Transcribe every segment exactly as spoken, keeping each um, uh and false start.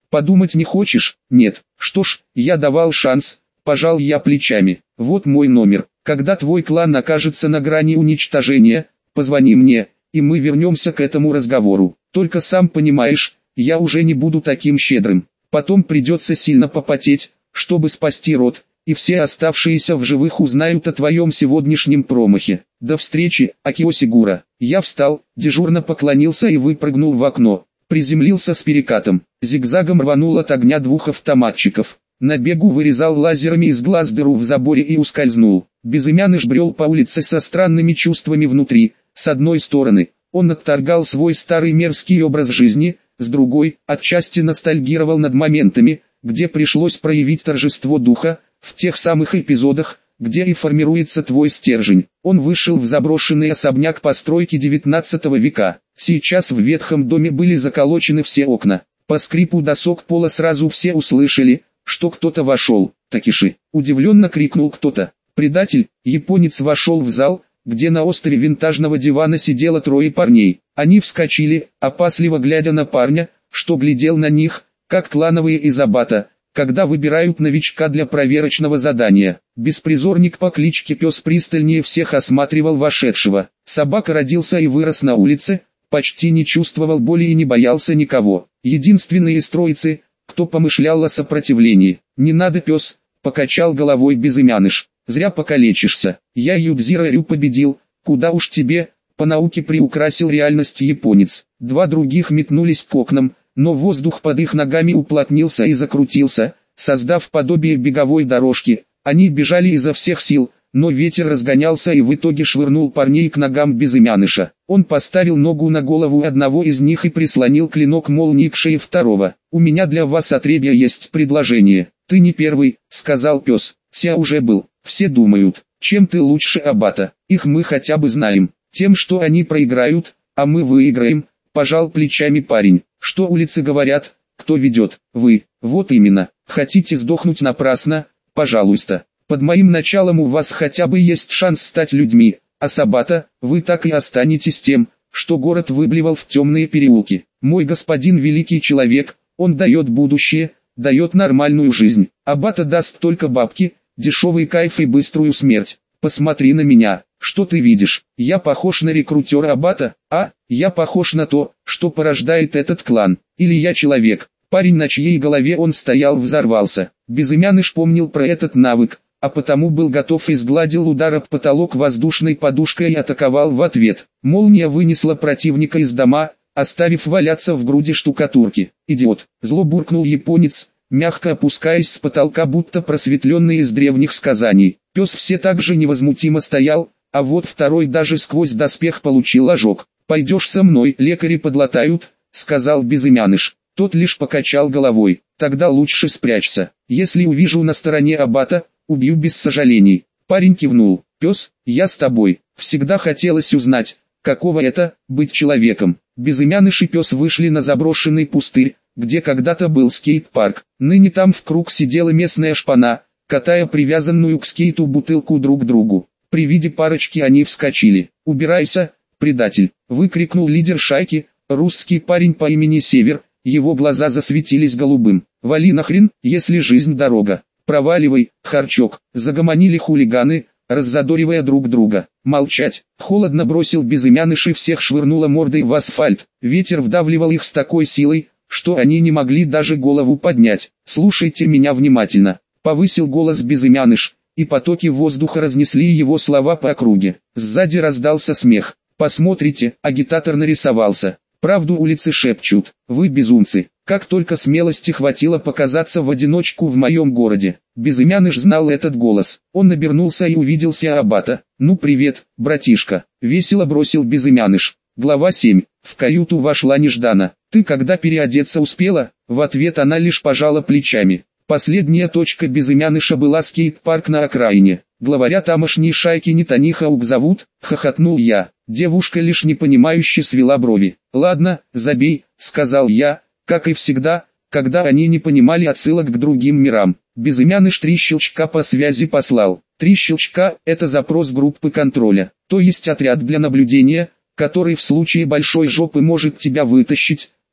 Подумать не хочешь? Нет. Что ж, я давал шанс, пожал я плечами. Вот мой номер. Когда твой клан окажется на грани уничтожения, позвони мне, и мы вернемся к этому разговору. Только сам понимаешь, я уже не буду таким щедрым. Потом придется сильно попотеть, чтобы спасти род, и все оставшиеся в живых узнают о твоем сегодняшнем промахе. До встречи, Акиосигура. Я встал, дежурно поклонился и выпрыгнул в окно. Приземлился с перекатом. Зигзагом рванул от огня двух автоматчиков. На бегу вырезал лазерами из глаз дыру в заборе и ускользнул. Безымянный брел по улице со странными чувствами внутри. С одной стороны, он отторгал свой старый мерзкий образ жизни, с другой, отчасти ностальгировал над моментами, где пришлось проявить торжество духа, в тех самых эпизодах, где и формируется твой стержень. Он вышел в заброшенный особняк постройки девятнадцатого века. Сейчас в ветхом доме были заколочены все окна. По скрипу досок пола сразу все услышали, что кто-то вошел. «Такиши!» – удивленно крикнул кто-то. «Предатель!» Японец вошел в зал, где на острове винтажного дивана сидело трое парней. Они вскочили, опасливо глядя на парня, что глядел на них, как клановые из аббата, когда выбирают новичка для проверочного задания. Беспризорник по кличке Пес пристальнее всех осматривал вошедшего. Собака родился и вырос на улице, почти не чувствовал боли и не боялся никого. Единственный из троицы, кто помышлял о сопротивлении. «Не надо, пес», — покачал головой Безымяныш. «Зря покалечишься. Я Юдзиро Рю победил, куда уж тебе», — по науке приукрасил реальность японец. Два других метнулись к окнам, но воздух под их ногами уплотнился и закрутился, создав подобие беговой дорожки. Они бежали изо всех сил, но ветер разгонялся и в итоге швырнул парней к ногам Безымяныша. Он поставил ногу на голову одного из них и прислонил клинок молнии к шее второго. «У меня для вас, отребья, есть предложение». «Ты не первый», — сказал пес. «Ся уже был. Все думают, чем ты лучше аббата. Их мы хотя бы знаем. Тем, что они проиграют, а мы выиграем», — пожал плечами парень. «Что улицы говорят? Кто ведет? Вы. Вот именно. Хотите сдохнуть напрасно? Пожалуйста. Под моим началом у вас хотя бы есть шанс стать людьми, а Сабата, вы так и останетесь тем, что город выблевал в темные переулки. Мой господин великий человек, он дает будущее, дает нормальную жизнь. Аббата даст только бабки, дешевый кайф и быструю смерть. Посмотри на меня, что ты видишь? Я похож на рекрутера Аббата, а? Я похож на то, что порождает этот клан. Или я человек?» Парень, на чьей голове он стоял, взорвался. Безымяныш помнил про этот навык, а потому был готов и сгладил удар об потолок воздушной подушкой и атаковал в ответ. Молния вынесла противника из дома, оставив валяться в груди штукатурки. «Идиот!» — зло буркнул японец, мягко опускаясь с потолка, будто просветленный из древних сказаний. Пес все так же невозмутимо стоял, а вот второй даже сквозь доспех получил ожог. «Пойдешь со мной, лекари подлатают», — сказал Безымяныш. Тот лишь покачал головой. «Тогда лучше спрячься. Если увижу на стороне аббата, убью без сожалений». Парень кивнул. «Пес, я с тобой. Всегда хотелось узнать, каково это — быть человеком». Безымяныш и пес вышли на заброшенный пустырь, где когда-то был скейт-парк. Ныне там в круг сидела местная шпана, катая привязанную к скейту бутылку друг к другу. При виде парочки они вскочили. «Убирайся, предатель!» — выкрикнул лидер шайки, русский парень по имени Север. Его глаза засветились голубым. «Вали нахрен, если жизнь дорога! Проваливай, харчок!» Загомонили хулиганы, раззадоривая друг друга. «Молчать!» Холодно бросил Безымяныш и всех швырнуло мордой в асфальт. Ветер вдавливал их с такой силой, что они не могли даже голову поднять. «Слушайте меня внимательно!» Повысил голос Безымяныш, и потоки воздуха разнесли его слова по округе. Сзади раздался смех. «Посмотрите, агитатор нарисовался. Правду улицы шепчут, вы безумцы. Как только смелости хватило показаться в одиночку в моем городе». Безымяныш знал этот голос. Он обернулся и увидел Сиабата. «Ну привет, братишка», — весело бросил Безымяныш. Глава семь. В каюту вошла нежданно. «Ты когда переодеться успела?» В ответ она лишь пожала плечами. Последняя точка Безымяныша была скейт-парк на окраине. «Главаря тамошней шайки Нетанихаук зовут?» — хохотнул я. Девушка лишь непонимающе свела брови. «Ладно, забей», — сказал я, как и всегда, когда они не понимали отсылок к другим мирам. Безымяныш три щелчка по связи послал. Три щелчка — это запрос группы контроля, то есть отряд для наблюдения, который в случае большой жопы может тебя вытащить,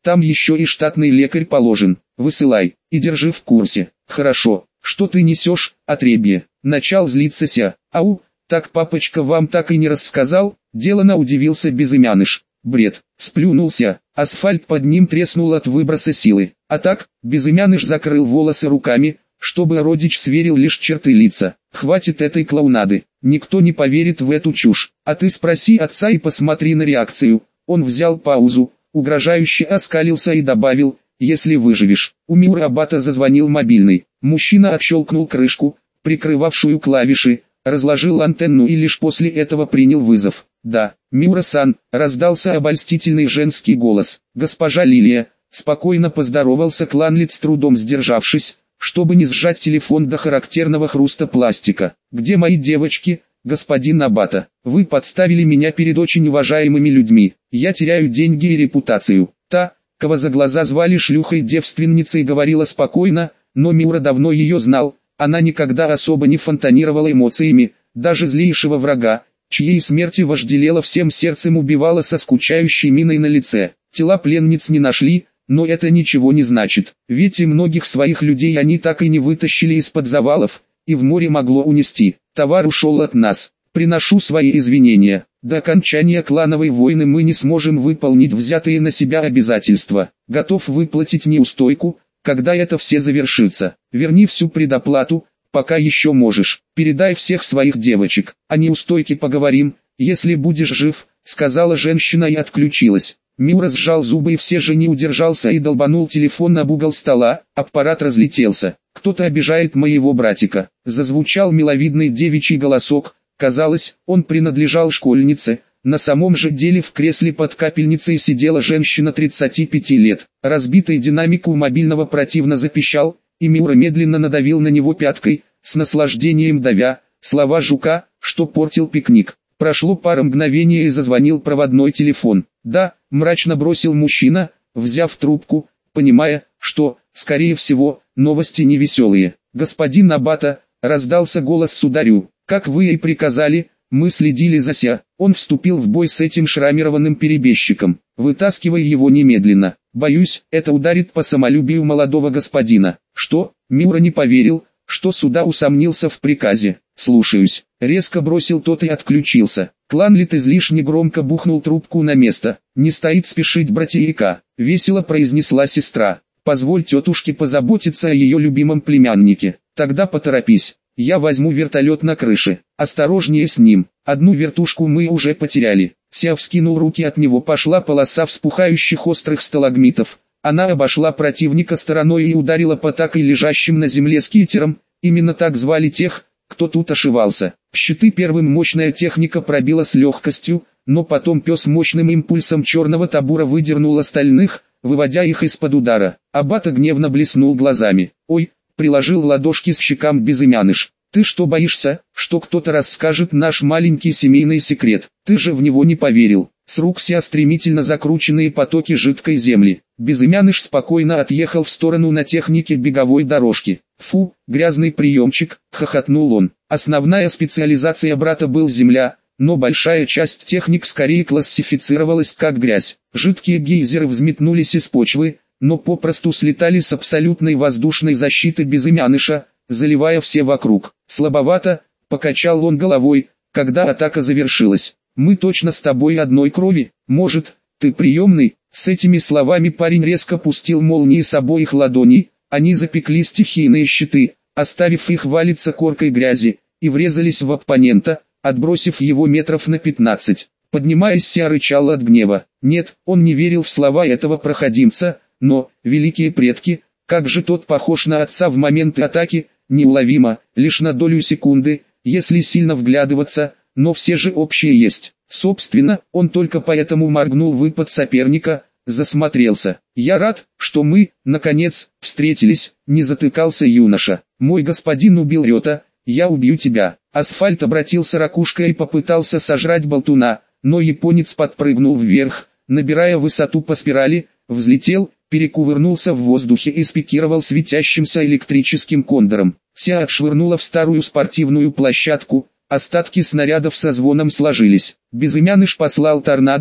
Там еще и штатный лекарь положен. Высылай, и держи в курсе. Хорошо, что ты несешь, отребье. Начал злиться ся. Ау, так папочка вам так и не рассказал? Делано удивился Безымяныш. Бред, сплюнулся, асфальт под ним треснул от выброса силы. А так, Безымяныш закрыл волосы руками, чтобы родич сверил лишь черты лица. Хватит этой клоунады, никто не поверит в эту чушь. А ты спроси отца и посмотри на реакцию. Он взял паузу, угрожающе оскалился и добавил: если выживешь. У Мюрабата зазвонил мобильный. Мужчина отщелкнул крышку, прикрывавшую клавиши, разложил антенну и лишь после этого принял вызов. «Да, Мюра-сан», — раздался обольстительный женский голос. «Госпожа Лилия», — спокойно поздоровался Кланлит, с трудом сдержавшись, чтобы не сжать телефон до характерного хруста пластика. «Где мои девочки, господин Абата? Вы подставили меня перед очень уважаемыми людьми. Я теряю деньги и репутацию». Та, кого за глаза звали шлюхой-девственницей, говорила спокойно, но Мюра давно ее знал. Она никогда особо не фонтанировала эмоциями, даже злейшего врага, чьей смерти вожделела всем сердцем, убивала со скучающей миной на лице. Тела пленниц не нашли, но это ничего не значит, ведь и многих своих людей они так и не вытащили из-под завалов, и в море могло унести. Товар ушел от нас. Приношу свои извинения. До окончания клановой войны мы не сможем выполнить взятые на себя обязательства. Готов выплатить неустойку, когда это все завершится. Верни всю предоплату, пока еще можешь. Передай всех своих девочек. О неустойке поговорим, если будешь жив, сказала женщина и отключилась. Мюра сжал зубы и все же не удержался и долбанул телефон об угол стола. Аппарат разлетелся. Кто-то обижает моего братика. Зазвучал миловидный девичий голосок. Казалось, он принадлежал школьнице. На самом же деле в кресле под капельницей сидела женщина тридцати пяти лет. Разбитый динамик у мобильного противно запищал, и Мюра медленно надавил на него пяткой, с наслаждением давя слова жука, что портил пикник. Прошло пара мгновений и зазвонил проводной телефон. «Да», — мрачно бросил мужчина, взяв трубку, понимая, что, скорее всего, новости невеселые. «Господин Абата», — раздался голос сударю, — «как вы и приказали, мы следили за ся». Он вступил в бой с этим шрамированным перебежчиком. «Вытаскивай его немедленно. Боюсь, это ударит по самолюбию молодого господина». «Что?» Мюра не поверил, что суда усомнился в приказе. «Слушаюсь», — резко бросил тот и отключился. Кланлит излишне громко бухнул трубку на место. «Не стоит спешить братьяка», — весело произнесла сестра. «Позволь тетушке позаботиться о ее любимом племяннике. Тогда поторопись. Я возьму вертолет на крыше. Осторожнее с ним. Одну вертушку мы уже потеряли». Ся вскинул руки, от него пошла полоса вспухающих острых сталагмитов. Она обошла противника стороной и ударила по так и лежащим на земле скитерам. Именно так звали тех, кто тут ошивался. Щиты первым мощная техника пробила с легкостью, но потом пес мощным импульсом черного табура выдернул остальных, выводя их из-под удара. Абата гневно блеснул глазами. «Ой!» — приложил ладошки с щекам Безымяныш. «Ты что, боишься, что кто-то расскажет наш маленький семейный секрет? Ты же в него не поверил». С рук ся стремительно закрученные потоки жидкой земли. Безымяныш спокойно отъехал в сторону на технике беговой дорожки. «Фу, грязный приемчик», — хохотнул он. Основная специализация брата был земля, но большая часть техник скорее классифицировалась как грязь. Жидкие гейзеры взметнулись из почвы, но попросту слетали с абсолютной воздушной защиты Безымяныша, заливая все вокруг. «Слабовато», — покачал он головой, когда атака завершилась. «Мы точно с тобой одной крови, может, ты приемный?» С этими словами парень резко пустил молнии с обоих ладоней, они запекли стихийные щиты, оставив их валиться коркой грязи, и врезались в оппонента, отбросив его метров на пятнадцать. Поднимаясь, ся рычал от гнева. Нет, он не верил в слова этого проходимца, но, великие предки, как же тот похож на отца в момент атаки, неуловимо, лишь на долю секунды, если сильно вглядываться, но все же общее есть. Собственно, он только поэтому моргнул выпад соперника, засмотрелся. «Я рад, что мы, наконец, встретились», — не затыкался юноша. «Мой господин убил Рёта, я убью тебя». Асфальт обратился ракушкой и попытался сожрать болтуна, но японец подпрыгнул вверх, набирая высоту по спирали, взлетел, перекувырнулся в воздухе и спикировал светящимся электрическим кондором. Ся отшвырнула в старую спортивную площадку. Остатки снарядов со звоном сложились. Безымяныш послал торнадо,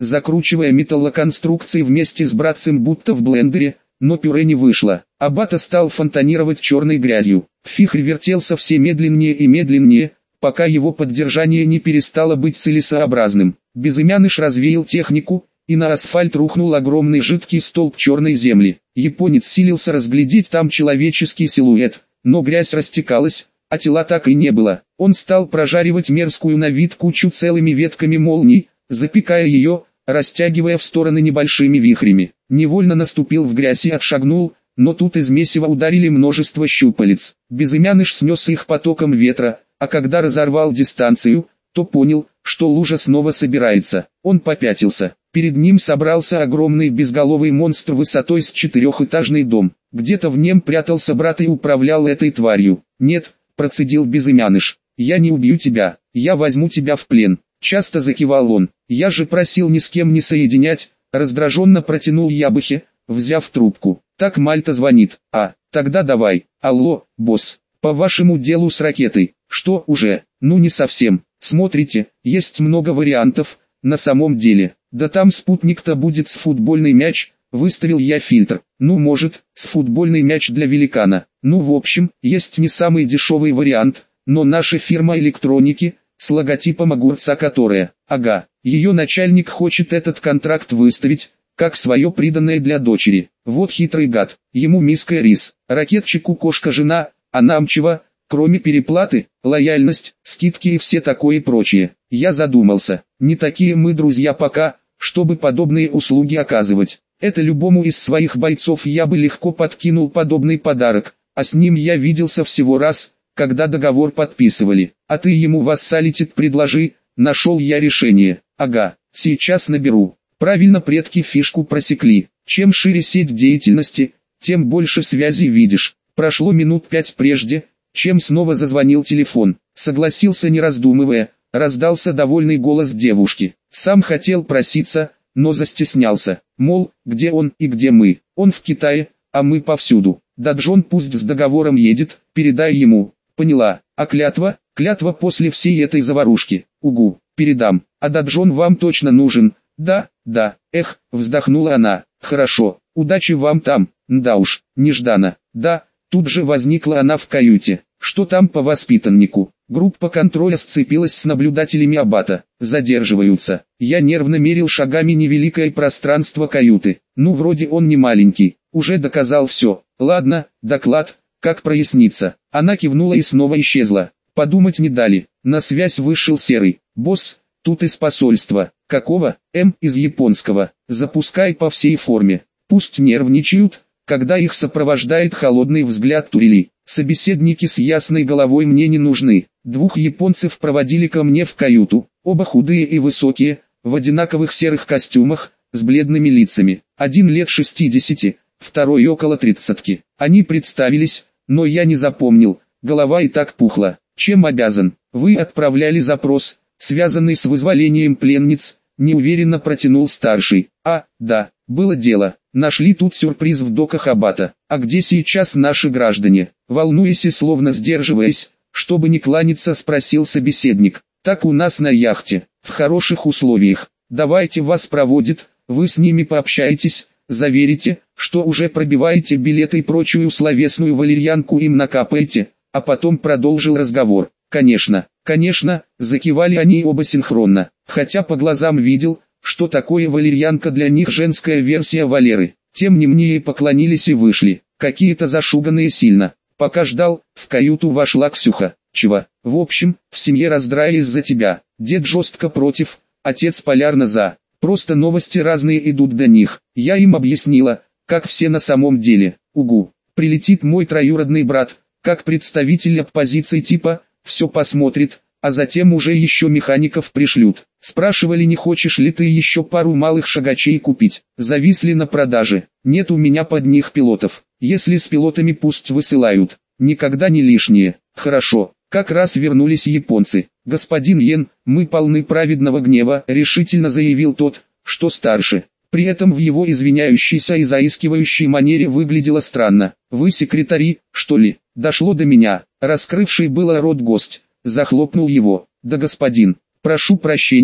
закручивая металлоконструкции вместе с братцем будто в блендере, но пюре не вышло. Аббата стал фонтанировать черной грязью. Вихрь вертелся все медленнее и медленнее, пока его поддержание не перестало быть целесообразным. Безымяныш развеял технику, и на асфальт рухнул огромный жидкий столб черной земли. Японец силился разглядеть там человеческий силуэт, но грязь растекалась, а тела так и не было. Он стал прожаривать мерзкую на вид кучу целыми ветками молний, запекая ее, растягивая в стороны небольшими вихрями. Невольно наступил в грязь и отшагнул, но тут из месива ударили множество щупалец. Безымяныш снес их потоком ветра, а когда разорвал дистанцию, то понял, что лужа снова собирается. Он попятился. Перед ним собрался огромный безголовый монстр высотой с четырехэтажный дом. Где-то в нем прятался брат и управлял этой тварью. «Нет», — процедил Безымяныш, — «я не убью тебя, я возьму тебя в плен». Часто закивал он. «Я же просил ни с кем не соединять», — раздраженно протянул Ябахе, взяв трубку. «Так Мальта звонит. А, тогда давай. Алло, босс, по вашему делу с ракетой». «Что уже? Ну не совсем. Смотрите, есть много вариантов, на самом деле. Да там спутник-то будет с футбольный мяч», — выставил я фильтр. «Ну может, с футбольный мяч для великана. Ну в общем, есть не самый дешевый вариант, но наша фирма электроники, с логотипом огурца которая, ага, ее начальник хочет этот контракт выставить, как свое приданное для дочери. Вот хитрый гад, ему миска рис, ракетчику кошка-жена, а нам чего, кроме переплаты, лояльность, скидки и все такое прочее». Я задумался, не такие мы друзья пока, чтобы подобные услуги оказывать. Это любому из своих бойцов я бы легко подкинул подобный подарок, а с ним я виделся всего раз, когда договор подписывали. А ты ему вассалитет предложи, нашел я решение. Ага, сейчас наберу. Правильно предки фишку просекли. Чем шире сеть деятельности, тем больше связей видишь. Прошло минут пять прежде, чем снова зазвонил телефон. Согласился не раздумывая, раздался довольный голос девушки. Сам хотел проситься, но застеснялся. Мол, где он и где мы? Он в Китае, а мы повсюду. Да Джон пусть с договором едет, передай ему. Поняла. А клятва? Клятва после всей этой заварушки. Угу, передам. А Даджон вам точно нужен? Да, да. Эх, вздохнула она. Хорошо, удачи вам там. Да уж, нежданно. Да, тут же возникла она в каюте. Что там по воспитаннику? Группа контроля сцепилась с наблюдателями Аббата. Задерживаются. Я нервно мерил шагами невеликое пространство каюты. Ну вроде он не маленький. Уже доказал все. Ладно, доклад, как прояснится. Она кивнула и снова исчезла. Подумать не дали. На связь вышел Серый. Босс, тут из посольства. Какого? М из японского. Запускай по всей форме. Пусть нервничают, когда их сопровождает холодный взгляд турели. Собеседники с ясной головой мне не нужны. Двух японцев проводили ко мне в каюту. Оба худые и высокие, в одинаковых серых костюмах, с бледными лицами. Один лет шестидесяти, второй около тридцатки. Они представились, но я не запомнил, голова и так пухла. Чем обязан? Вы отправляли запрос, связанный с вызволением пленниц, неуверенно протянул старший. А, да, было дело. Нашли тут сюрприз в доках Аббата. А где сейчас наши граждане? Волнуясь и словно сдерживаясь, чтобы не кланяться, спросил собеседник. Так у нас на яхте, в хороших условиях. Давайте вас проводят, вы с ними пообщаетесь, заверите, что уже пробиваете билеты и прочую словесную валерьянку им накапаете, а потом продолжил разговор. Конечно, конечно, закивали они оба синхронно, хотя по глазам видел, что такое валерьянка для них женская версия Валеры. Тем не менее поклонились и вышли, какие-то зашуганные сильно. Пока ждал, в каюту вошла Ксюха. Чего? В общем, в семье раздрай из-за тебя. Дед жестко против, отец полярно за. Просто новости разные идут до них. Я им объяснила, как все на самом деле. Угу. Прилетит мой троюродный брат, как представитель оппозиции типа, все посмотрит, а затем уже еще механиков пришлют. Спрашивали, не хочешь ли ты еще пару малых шагачей купить. Зависли на продаже. Нет у меня под них пилотов. Если с пилотами пусть высылают. Никогда не лишние. Хорошо. Как раз вернулись японцы. Господин Йен, мы полны праведного гнева, решительно заявил тот, что старше. При этом в его извиняющейся и заискивающей манере выглядело странно. Вы секретари, что ли? Дошло до меня. Раскрывший было рот гость захлопнул его. Да господин, прошу прощения,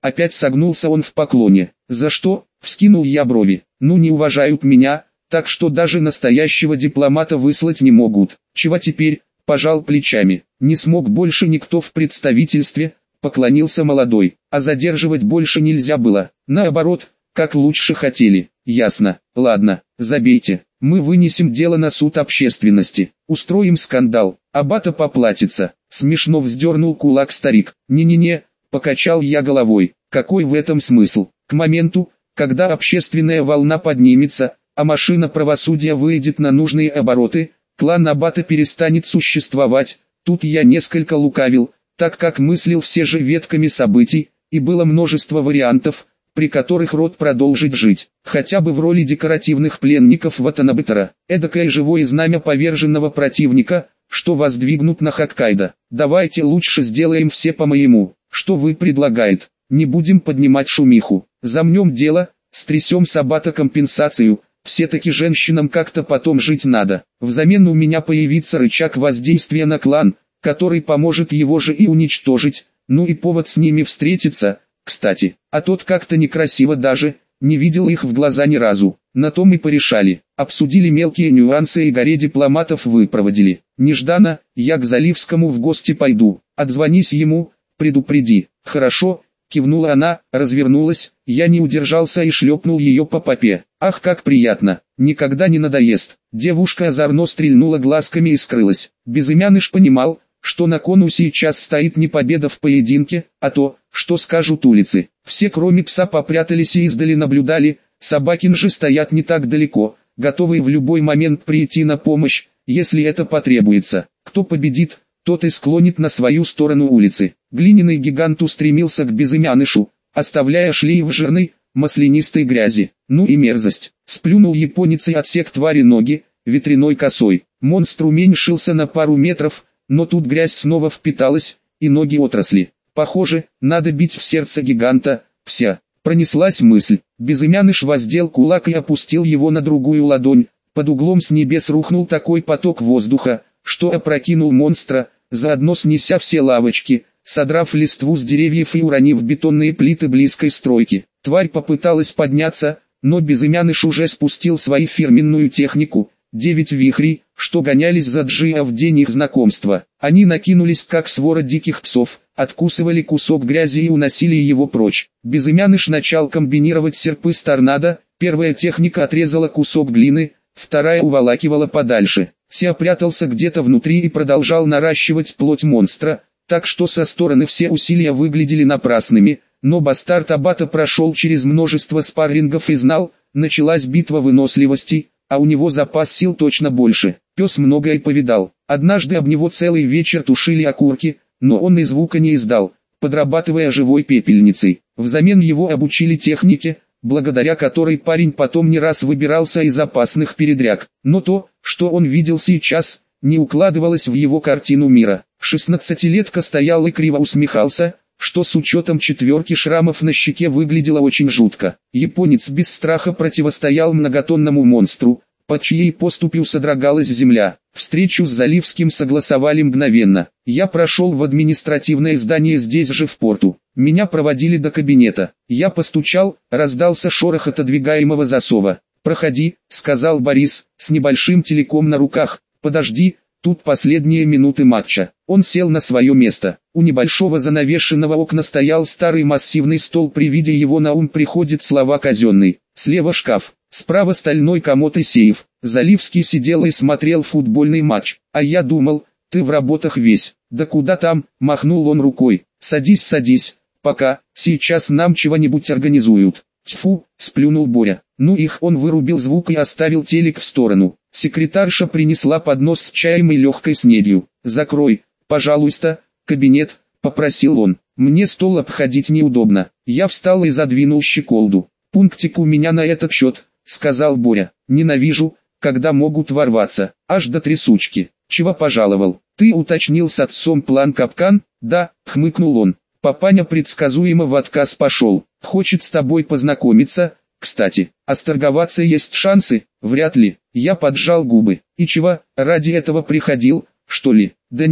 Опять согнулся он в поклоне. За что? Вскинул я брови. Ну не уважают меня, так что даже настоящего дипломата выслать не могут. Чего теперь? Пожал плечами. Не смог больше никто в представительстве, поклонился молодой. А задерживать больше нельзя было. Наоборот, как лучше хотели. Ясно. Ладно, забейте. Мы вынесем дело на суд общественности. Устроим скандал. Аббата поплатится. Смешно вздернул кулак старик. Не-не-не, покачал я головой. Какой в этом смысл? К моменту, когда общественная волна поднимется, а машина правосудия выйдет на нужные обороты, клан Аббата перестанет существовать. Тут я несколько лукавил, так как мыслил все же ветками событий, и было множество вариантов, при которых род продолжит жить, хотя бы в роли декоративных пленников Ватанабетара, эдакое живое знамя поверженного противника, что воздвигнут на Хоккайдо. Давайте лучше сделаем все по-моему. Что вы предлагаете? Не будем поднимать шумиху, замнем дело, стрясем с Аббата компенсацию, все-таки женщинам как-то потом жить надо. Взамен у меня появится рычаг воздействия на клан, который поможет его же и уничтожить, ну и повод с ними встретиться. Кстати, а тот как-то некрасиво даже, не видел их в глаза ни разу. На том и порешали, обсудили мелкие нюансы и горе дипломатов выпроводили. Нежданно, я к Заливскому в гости пойду, отзвонись ему, предупреди. Хорошо, кивнула она, развернулась, я не удержался и шлепнул ее по попе. Ах, как приятно, никогда не надоест. Девушка озорно стрельнула глазками и скрылась. Безымяныш понимал, что на кону сейчас стоит не победа в поединке, а то, что скажут улицы. Все кроме пса попрятались и издали наблюдали, собакин же стоят не так далеко, готовые в любой момент прийти на помощь, если это потребуется. Кто победит, тот и склонит на свою сторону улицы. Глиняный гигант устремился к Безымянышу, оставляя шлейф жирной, маслянистой грязи. Ну и мерзость. Сплюнул японец и отсек твари ноги, ветряной косой. Монстр уменьшился на пару метров, но тут грязь снова впиталась, и ноги отросли. Похоже, надо бить в сердце гиганта. Вся. Пронеслась мысль. Безымяныш воздел кулак и опустил его на другую ладонь. Под углом с небес рухнул такой поток воздуха, что опрокинул монстра, заодно снеся все лавочки, содрав листву с деревьев и уронив бетонные плиты близкой стройки. Тварь попыталась подняться, но Безымяныш уже спустил свою фирменную технику. Девять вихрей, что гонялись за Джиа в день их знакомства. Они накинулись как свора диких псов, откусывали кусок грязи и уносили его прочь. Безымяныш начал комбинировать серпы с торнадо, первая техника отрезала кусок глины, вторая уволакивала подальше. Ся прятался где-то внутри и продолжал наращивать плоть монстра, так что со стороны все усилия выглядели напрасными, но бастард Аббата прошел через множество спаррингов и знал, началась битва выносливости, а у него запас сил точно больше. Пес многое повидал. Однажды об него целый вечер тушили окурки, но он и звука не издал, подрабатывая живой пепельницей. Взамен его обучили технике, благодаря которой парень потом не раз выбирался из опасных передряг. Но то, что он видел сейчас, не укладывалось в его картину мира. Шестнадцатилетка стоял и криво усмехался, что с учетом четверки шрамов на щеке выглядело очень жутко. Японец без страха противостоял многотонному монстру, под чьей поступью содрогалась земля. Встречу с Заливским согласовали мгновенно. Я прошел в административное здание здесь же в порту. Меня проводили до кабинета. Я постучал, раздался шорох отодвигаемого засова. «Проходи», — сказал Борис, с небольшим телеком на руках. «Подожди, тут последние минуты матча». Он сел на свое место. У небольшого занавешенного окна стоял старый массивный стол, при виде его на ум приходят слова «казенный». Слева шкаф, справа стальной комод и сейф. Заливский сидел и смотрел футбольный матч. А я думал, ты в работах весь. Да куда там, махнул он рукой. Садись, садись, пока, сейчас нам чего-нибудь организуют. Тьфу, сплюнул Боря. Ну их, он вырубил звук и оставил телек в сторону. Секретарша принесла поднос с чаем и легкой снедью. Закрой, пожалуйста, кабинет, попросил он. Мне стол обходить неудобно. Я встал и задвинул щеколду. Пунктик у меня на этот счет, сказал Боря. Ненавижу, когда могут ворваться, аж до трясучки. Чего пожаловал? Ты уточнил с отцом план капкан? Да, хмыкнул он. Папаня предсказуемо в отказ пошел. Хочет с тобой познакомиться. Кстати, а сторговаться есть шансы? Вряд ли. Я поджал губы. И чего, ради этого приходил, что ли? Да не,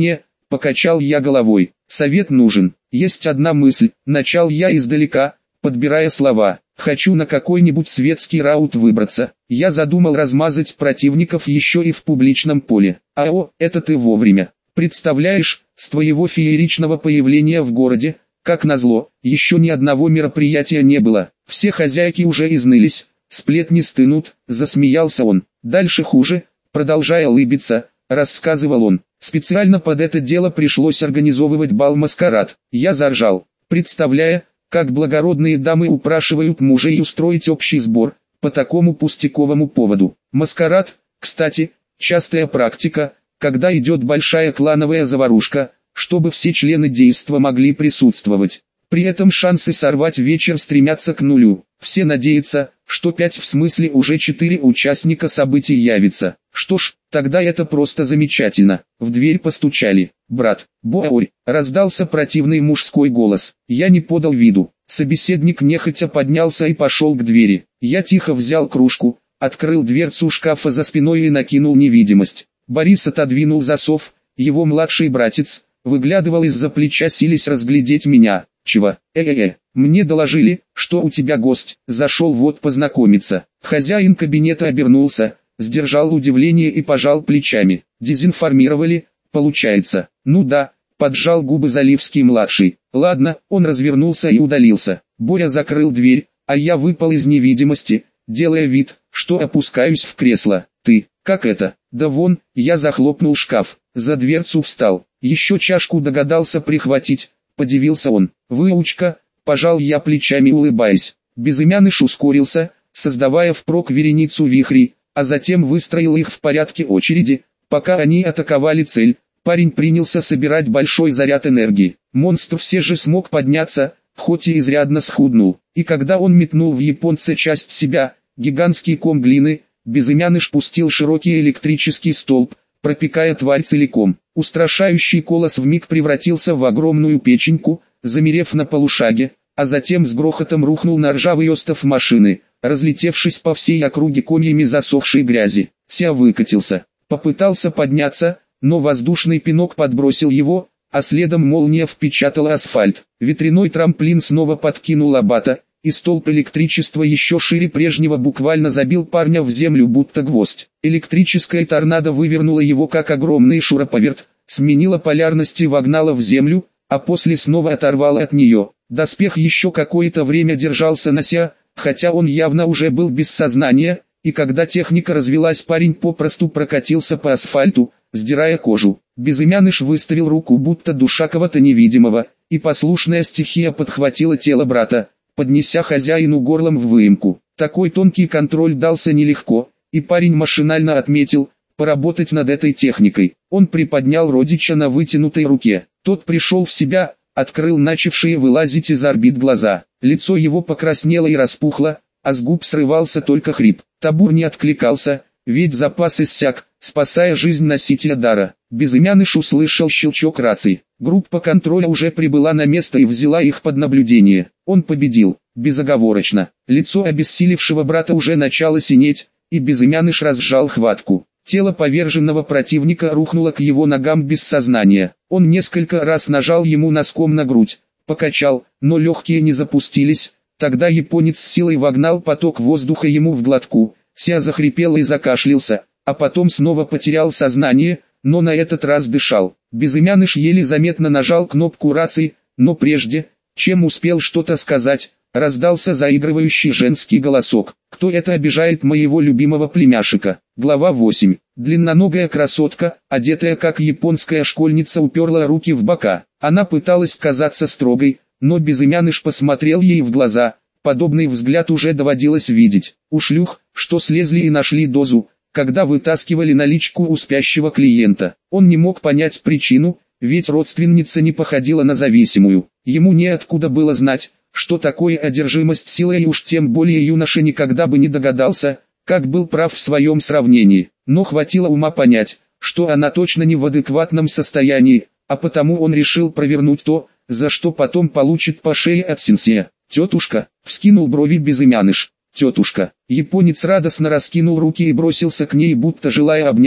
покачал я головой. Совет нужен. Есть одна мысль, начал я издалека, подбирая слова. Хочу на какой-нибудь светский раут выбраться. Я задумал размазать противников еще и в публичном поле. А о, это ты вовремя. Представляешь, с твоего фееричного появления в городе, как назло, еще ни одного мероприятия не было. Все хозяйки уже изнылись, сплетни стынут, засмеялся он. Дальше хуже, продолжая улыбиться, рассказывал он. Специально под это дело пришлось организовывать бал-маскарад. Я заржал, представляя, как благородные дамы упрашивают мужей устроить общий сбор, по такому пустяковому поводу. Маскарад, кстати, частая практика, когда идет большая клановая заварушка, чтобы все члены действа могли присутствовать. При этом шансы сорвать вечер стремятся к нулю. Все надеются, что пять в смысле уже четыре участника событий явится. Что ж, тогда это просто замечательно. В дверь постучали. «Брат, Боорь!» — раздался противный мужской голос. Я не подал виду. Собеседник нехотя поднялся и пошел к двери. Я тихо взял кружку, открыл дверцу шкафа за спиной и накинул невидимость. Борис отодвинул засов, его младший братец выглядывал из-за плеча, силясь разглядеть меня. «Чего? Э-э-э, мне доложили, что у тебя гость, зашел вот познакомиться». Хозяин кабинета обернулся, сдержал удивление и пожал плечами. «Дезинформировали, получается». «Ну да», поджал губы Заливский-младший. «Ладно», он развернулся и удалился. Боря закрыл дверь, а я выпал из невидимости, делая вид, что опускаюсь в кресло. «Ты, как это?» «Да вон», я захлопнул шкаф, за дверцу встал. «Еще чашку догадался прихватить», подивился он. «Выучка», пожал я плечами, улыбаясь. Безымяныш ускорился, создавая впрок вереницу вихрей, а затем выстроил их в порядке очереди. Пока они атаковали цель, парень принялся собирать большой заряд энергии. Монстр все же смог подняться, хоть и изрядно схуднул. И когда он метнул в японца часть себя, гигантский ком глины, Безымяныш пустил широкий электрический столб, пропекая тварь целиком. Устрашающий колосс вмиг превратился в огромную печеньку, замерев на полушаге, а затем с грохотом рухнул на ржавый остов машины, разлетевшись по всей округе комьями засохшей грязи. Ся выкатился, попытался подняться, но воздушный пинок подбросил его, а следом молния впечатала асфальт. Ветряной трамплин снова подкинул Абата, и столб электричества еще шире прежнего буквально забил парня в землю будто гвоздь. Электрическая торнадо вывернула его как огромный шуруповерт, сменила полярность и вогнала в землю, а после снова оторвала от нее. Доспех еще какое-то время держался на Ся, хотя он явно уже был без сознания, и когда техника развелась, парень попросту прокатился по асфальту, сдирая кожу. Безымяныш выставил руку будто душа кого-то невидимого, и послушная стихия подхватила тело брата, поднеся хозяину горлом в выемку. Такой тонкий контроль дался нелегко, и парень машинально отметил, поработать над этой техникой. Он приподнял родича на вытянутой руке. Тот пришел в себя, открыл начавшие вылазить из орбит глаза. Лицо его покраснело и распухло, а с губ срывался только хрип. Табур не откликался, ведь запас иссяк, спасая жизнь носителя дара. Безымяныш услышал щелчок рации. Группа контроля уже прибыла на место и взяла их под наблюдение. Он победил, безоговорочно. Лицо обессилевшего брата уже начало синеть, и Безымяныш разжал хватку. Тело поверженного противника рухнуло к его ногам без сознания. Он несколько раз нажал ему носком на грудь, покачал, но легкие не запустились. Тогда японец с силой вогнал поток воздуха ему в глотку. Ся захрипел и закашлялся, а потом снова потерял сознание, но на этот раз дышал. Безымяныш еле заметно нажал кнопку рации, но прежде, чем успел что-то сказать, раздался заигрывающий женский голосок. «Кто это обижает моего любимого племяшика?» Глава восемь. Длинноногая красотка, одетая как японская школьница, уперла руки в бока. Она пыталась казаться строгой, но Безымяныш посмотрел ей в глаза. Подобный взгляд уже доводилось видеть. У шлюх, что слезли и нашли дозу, когда вытаскивали наличку у спящего клиента. Он не мог понять причину, ведь родственница не походила на зависимую. Ему неоткуда было знать, что такое одержимость силой, и уж тем более юноша никогда бы не догадался, как был прав в своем сравнении. Но хватило ума понять, что она точно не в адекватном состоянии, а потому он решил провернуть то, за что потом получит по шее от сенсея. «Тетушка», — вскинул брови Безымяныш. «Тетушка». Японец радостно раскинул руки и бросился к ней, будто желая обнять,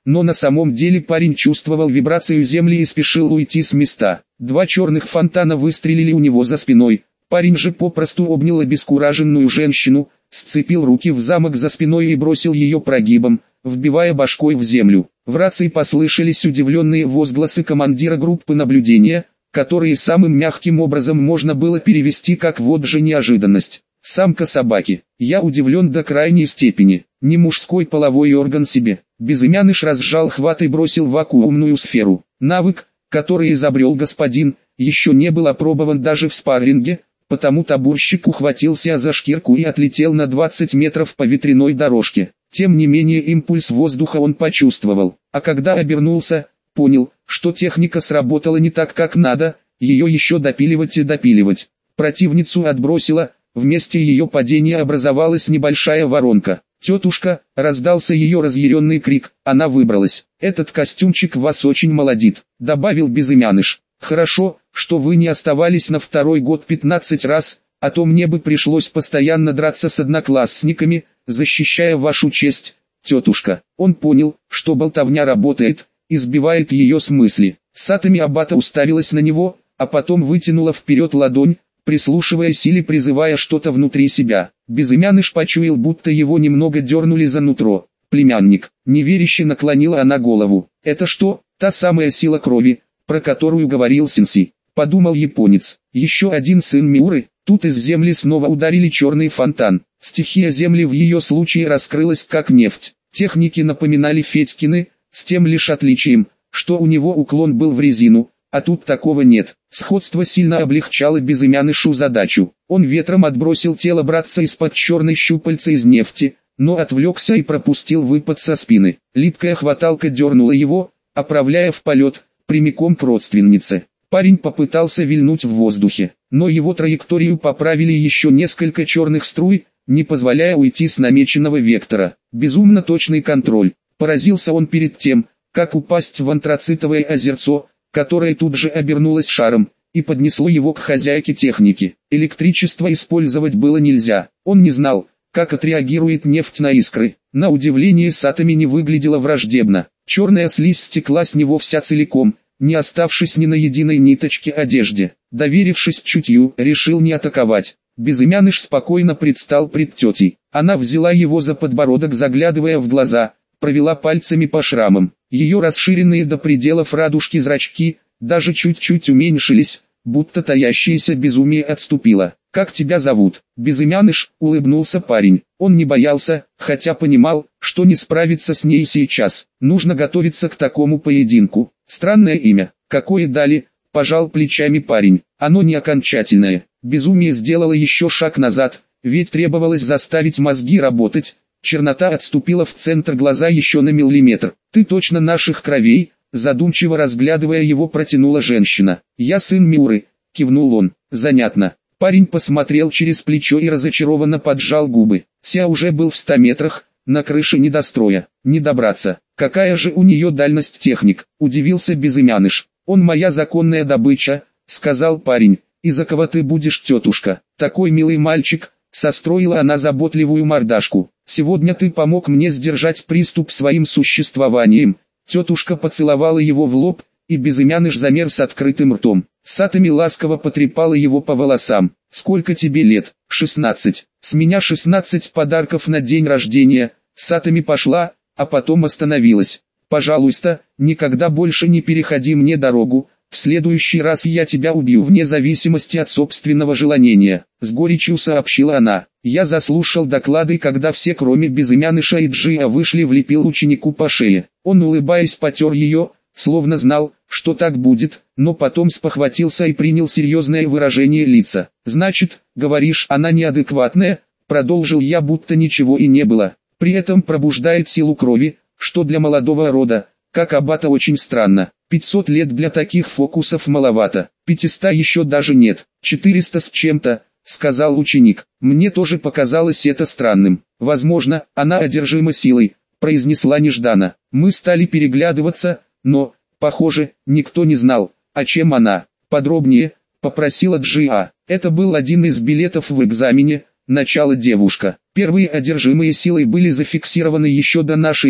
но на самом деле парень чувствовал вибрацию земли и спешил уйти с места. Два черных фонтана выстрелили у него за спиной, парень же попросту обнял обескураженную женщину, сцепил руки в замок за спиной и бросил ее прогибом, вбивая башкой в землю. В рации послышались удивленные возгласы командира группы наблюдения, которые самым мягким образом можно было перевести как «вот же неожиданность». Самка собаки. Я удивлен до крайней степени. Не мужской половой орган себе. Безымяныш разжал хват и бросил вакуумную сферу. Навык, который изобрел господин, еще не был опробован даже в спарринге, потому табурщик ухватился за шкирку и отлетел на двадцать метров по ветряной дорожке. Тем не менее импульс воздуха он почувствовал, а когда обернулся, понял, что техника сработала не так как надо, ее еще допиливать и допиливать. Противницу отбросило, в месте ее падения образовалась небольшая воронка. «Тетушка!» — раздался ее разъяренный крик, она выбралась. «Этот костюмчик вас очень молодит», — добавил Безымяныш. «Хорошо, что вы не оставались на второй год пятнадцать раз, а то мне бы пришлось постоянно драться с одноклассниками, защищая вашу честь, тетушка». Он понял, что болтовня работает, и сбивает ее с мысли. Сатоми Абата уставилась на него, а потом вытянула вперед ладонь, прислушиваясь или призывая что-то внутри себя. Безымяныш почуял, будто его немного дернули за нутро. «Племянник», — неверяще наклонила она голову. «Это что, та самая сила крови, про которую говорил Сенси?» — подумал японец. «Еще один сын Миуры». Тут из земли снова ударили черный фонтан. Стихия земли в ее случае раскрылась как нефть. Техники напоминали Федькины, с тем лишь отличием, что у него уклон был в резину, а тут такого нет. Сходство сильно облегчало Безымянышу задачу. Он ветром отбросил тело братца из-под черной щупальца из нефти, но отвлекся и пропустил выпад со спины. Липкая хваталка дернула его, отправляя в полет, прямиком к родственнице. Парень попытался вильнуть в воздухе, но его траекторию поправили еще несколько черных струй, не позволяя уйти с намеченного вектора. Безумно точный контроль. Поразился он перед тем, как упасть в антрацитовое озерцо, которое тут же обернулось шаром, и поднесло его к хозяйке техники. Электричество использовать было нельзя. Он не знал, как отреагирует нефть на искры. На удивление Сатоми не выглядела враждебно. Черная слизь стекла с него вся целиком, не оставшись ни на единой ниточке одежде. Доверившись чутью, решил не атаковать. Безымяныш спокойно предстал пред тетей. Она взяла его за подбородок, заглядывая в глаза, провела пальцами по шрамам. Ее расширенные до пределов радужки зрачки даже чуть-чуть уменьшились, будто таящееся безумие отступило. «Как тебя зовут?» «Безымяныш», — улыбнулся парень. Он не боялся, хотя понимал, что не справится с ней сейчас. Нужно готовиться к такому поединку. Странное имя. Какое дали? Пожал плечами парень. Оно не окончательное. Безумие сделало еще шаг назад, ведь требовалось заставить мозги работать. Чернота отступила в центр глаза еще на миллиметр. «Ты точно наших кровей?» Задумчиво разглядывая его, протянула женщина. «Я сын Миуры», — кивнул он. «Занятно». Парень посмотрел через плечо и разочарованно поджал губы. Ся уже был в ста метрах, на крыше недостроя. Не добраться. Какая же у нее дальность техник? Удивился Безымяныш. «Он моя законная добыча», — сказал парень. «И за кого ты будешь, тетушка?» «Такой милый мальчик», — состроила она заботливую мордашку. «Сегодня ты помог мне сдержать приступ своим существованием». Тетушка поцеловала его в лоб, и Безымяныш замер с открытым ртом. Сатоми ласково потрепала его по волосам. «Сколько тебе лет?» «Шестнадцать. С меня шестнадцать подарков на день рождения». Сатоми пошла, а потом остановилась. «Пожалуйста, никогда больше не переходи мне дорогу. В следующий раз я тебя убью вне зависимости от собственного желания», — с горечью сообщила она. Я заслушал доклады, когда все, кроме Безымяныша и Джиа, вышли, влепил ученику по шее. Он, улыбаясь, потер ее, словно знал, что так будет, но потом спохватился и принял серьезное выражение лица. «Значит, говоришь, она неадекватная?» — продолжил я, будто ничего и не было. «При этом пробуждает силу крови, что для молодого рода, как Абата, очень странно. пятьсот лет для таких фокусов маловато, пятисот еще даже нет, четыреста с чем-то», — сказал ученик. «Мне тоже показалось это странным. Возможно, она одержима силой», — произнесла нежданно. Мы стали переглядываться, но, похоже, никто не знал, о чем она. «Подробнее», — попросила Джиа. «Это был один из билетов в экзамене», — начала девушка. «Первые одержимые силой были зафиксированы еще до нашей эры.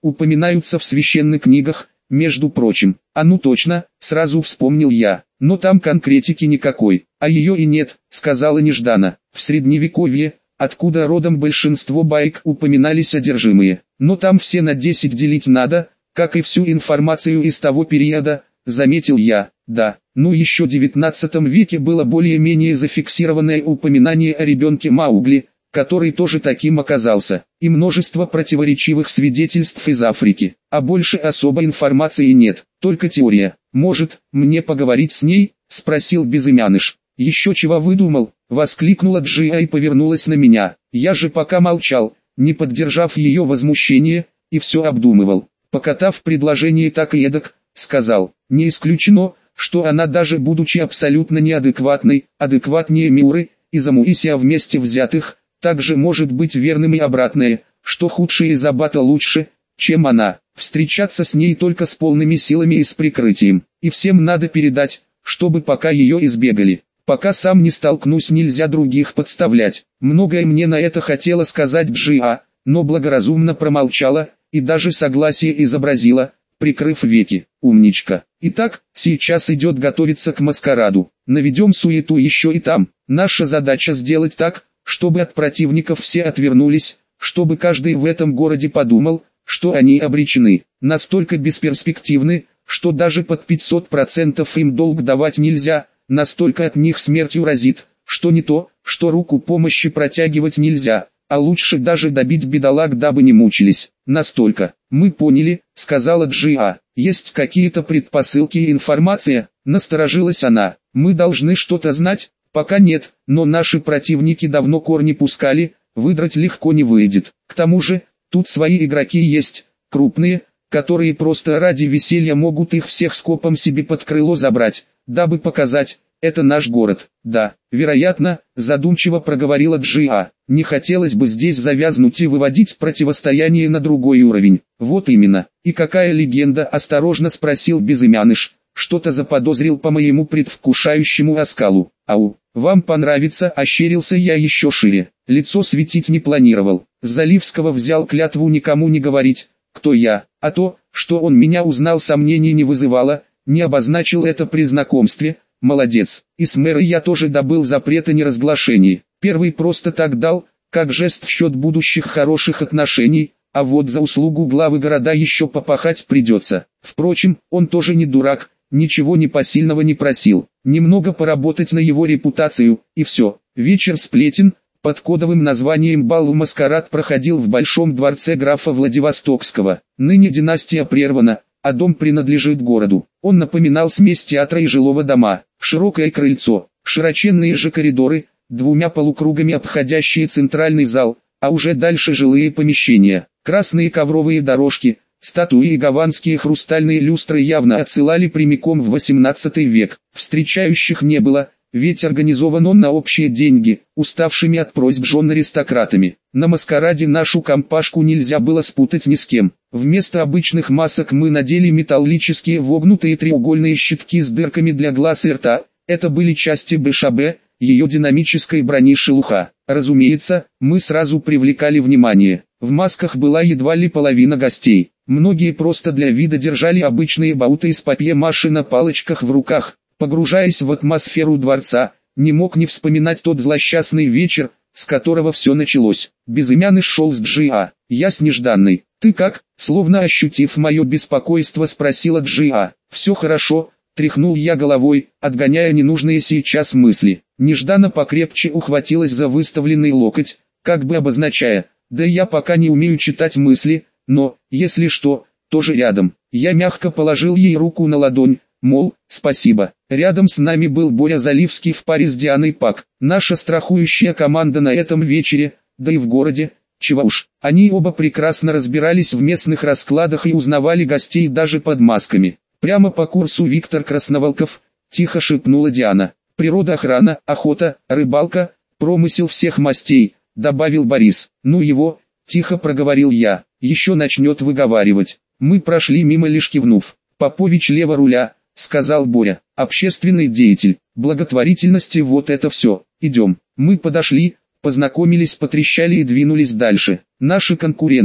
упоминаются в священных книгах, между прочим. А ну точно, сразу вспомнил я, но там конкретики никакой, а ее и нет, сказала Неждана. В средневековье, откуда родом большинство баек, упоминались одержимые, но там все на десять делить надо, как и всю информацию из того периода, заметил я. Да, ну еще в девятнадцатом веке было более-менее зафиксированное упоминание о ребенке Маугли, который тоже таким оказался, и множество противоречивых свидетельств из Африки, а больше особой информации нет, только теория. Может, мне поговорить с ней, спросил безымяныш. Еще чего выдумал, воскликнула Джиа и повернулась на меня. Я же пока молчал, не поддержав ее возмущение, и все обдумывал. Покатав предложение так и эдак, сказал, не исключено, что она даже будучи абсолютно неадекватной, адекватнее Миуры и Замуисия вместе взятых, также может быть верным и обратное, что худшее из Аббата лучше, чем она. Встречаться с ней только с полными силами и с прикрытием, и всем надо передать, чтобы пока ее избегали. Пока сам не столкнусь, нельзя других подставлять. Многое мне на это хотела сказать Джиа, но благоразумно промолчала, и даже согласие изобразила, прикрыв веки. Умничка. Итак, сейчас идет готовиться к маскараду. Наведем суету еще и там. Наша задача сделать так, чтобы от противников все отвернулись, чтобы каждый в этом городе подумал, что они обречены. Настолько бесперспективны, что даже под пятьсот процентов им долг давать нельзя, настолько от них смертью разит, что не то, что руку помощи протягивать нельзя, а лучше даже добить бедолаг, дабы не мучились. Настолько. Мы поняли, сказала Джиа. Есть какие-то предпосылки и информация? Насторожилась она. Мы должны что-то знать? Пока нет, но наши противники давно корни пускали, выдрать легко не выйдет. К тому же, тут свои игроки есть, крупные, которые просто ради веселья могут их всех скопом себе под крыло забрать, дабы показать, это наш город. Да, вероятно, задумчиво проговорила Джиа. Не хотелось бы здесь завязнуть и выводить противостояние на другой уровень. Вот именно. И какая легенда? Осторожно спросил безымяныш. Что-то заподозрил по моему предвкушающему оскалу. Ау, вам понравится, ощерился я еще шире. Лицо светить не планировал. С Заливского взял клятву никому не говорить, кто я, а то, что он меня узнал, сомнений не вызывало, не обозначил это при знакомстве. Молодец. И с мэрой я тоже добыл запрет о неразглашении. Первый просто так дал, как жест в счет будущих хороших отношений, а вот за услугу главы города еще попахать придется. Впрочем, он тоже не дурак, ничего непосильного не просил. Немного поработать на его репутацию, и все. Вечер сплетен, под кодовым названием «Бал-маскарад» проходил в Большом дворце графа Владивостокского. Ныне династия прервана, а дом принадлежит городу. Он напоминал смесь театра и жилого дома. Широкое крыльцо, широченные же коридоры, двумя полукругами обходящие центральный зал, а уже дальше жилые помещения. Красные ковровые дорожки, статуи и гаванские хрустальные люстры явно отсылали прямиком в восемнадцатый век. Встречающих не было, ведь организован он на общие деньги, уставшими от просьб жен аристократами. На маскараде нашу компашку нельзя было спутать ни с кем. Вместо обычных масок мы надели металлические вогнутые треугольные щитки с дырками для глаз и рта. Это были части БШБ, ее динамической брони шелуха. Разумеется, мы сразу привлекали внимание. В масках была едва ли половина гостей. Многие просто для вида держали обычные бауты из папье-маше на палочках в руках. Погружаясь в атмосферу дворца, не мог не вспоминать тот злосчастный вечер, с которого все началось. Безымяный шел с Джиа. Я с Нежданной. «Ты как?» Словно ощутив мое беспокойство, спросила Джиа. «Все хорошо», тряхнул я головой, отгоняя ненужные сейчас мысли. Нежданно покрепче ухватилась за выставленный локоть, как бы обозначая, да я пока не умею читать мысли, но, если что, тоже рядом. Я мягко положил ей руку на ладонь, мол, спасибо. Рядом с нами был Боря Заливский в паре с Дианой Пак. Наша страхующая команда на этом вечере, да и в городе, чего уж. Они оба прекрасно разбирались в местных раскладах и узнавали гостей даже под масками. Прямо по курсу Виктор Красноволков, тихо шепнула Диана. Природоохрана, охота, рыбалка, промысел всех мастей, добавил Борис. Ну его, тихо проговорил я, еще начнет выговаривать. Мы прошли мимо, лишь кивнув. Попович лево руля, сказал Боря. Общественный деятель, благотворительности, вот это все. Идем. Мы подошли, познакомились, потрещали и двинулись дальше. Наши конкуренты,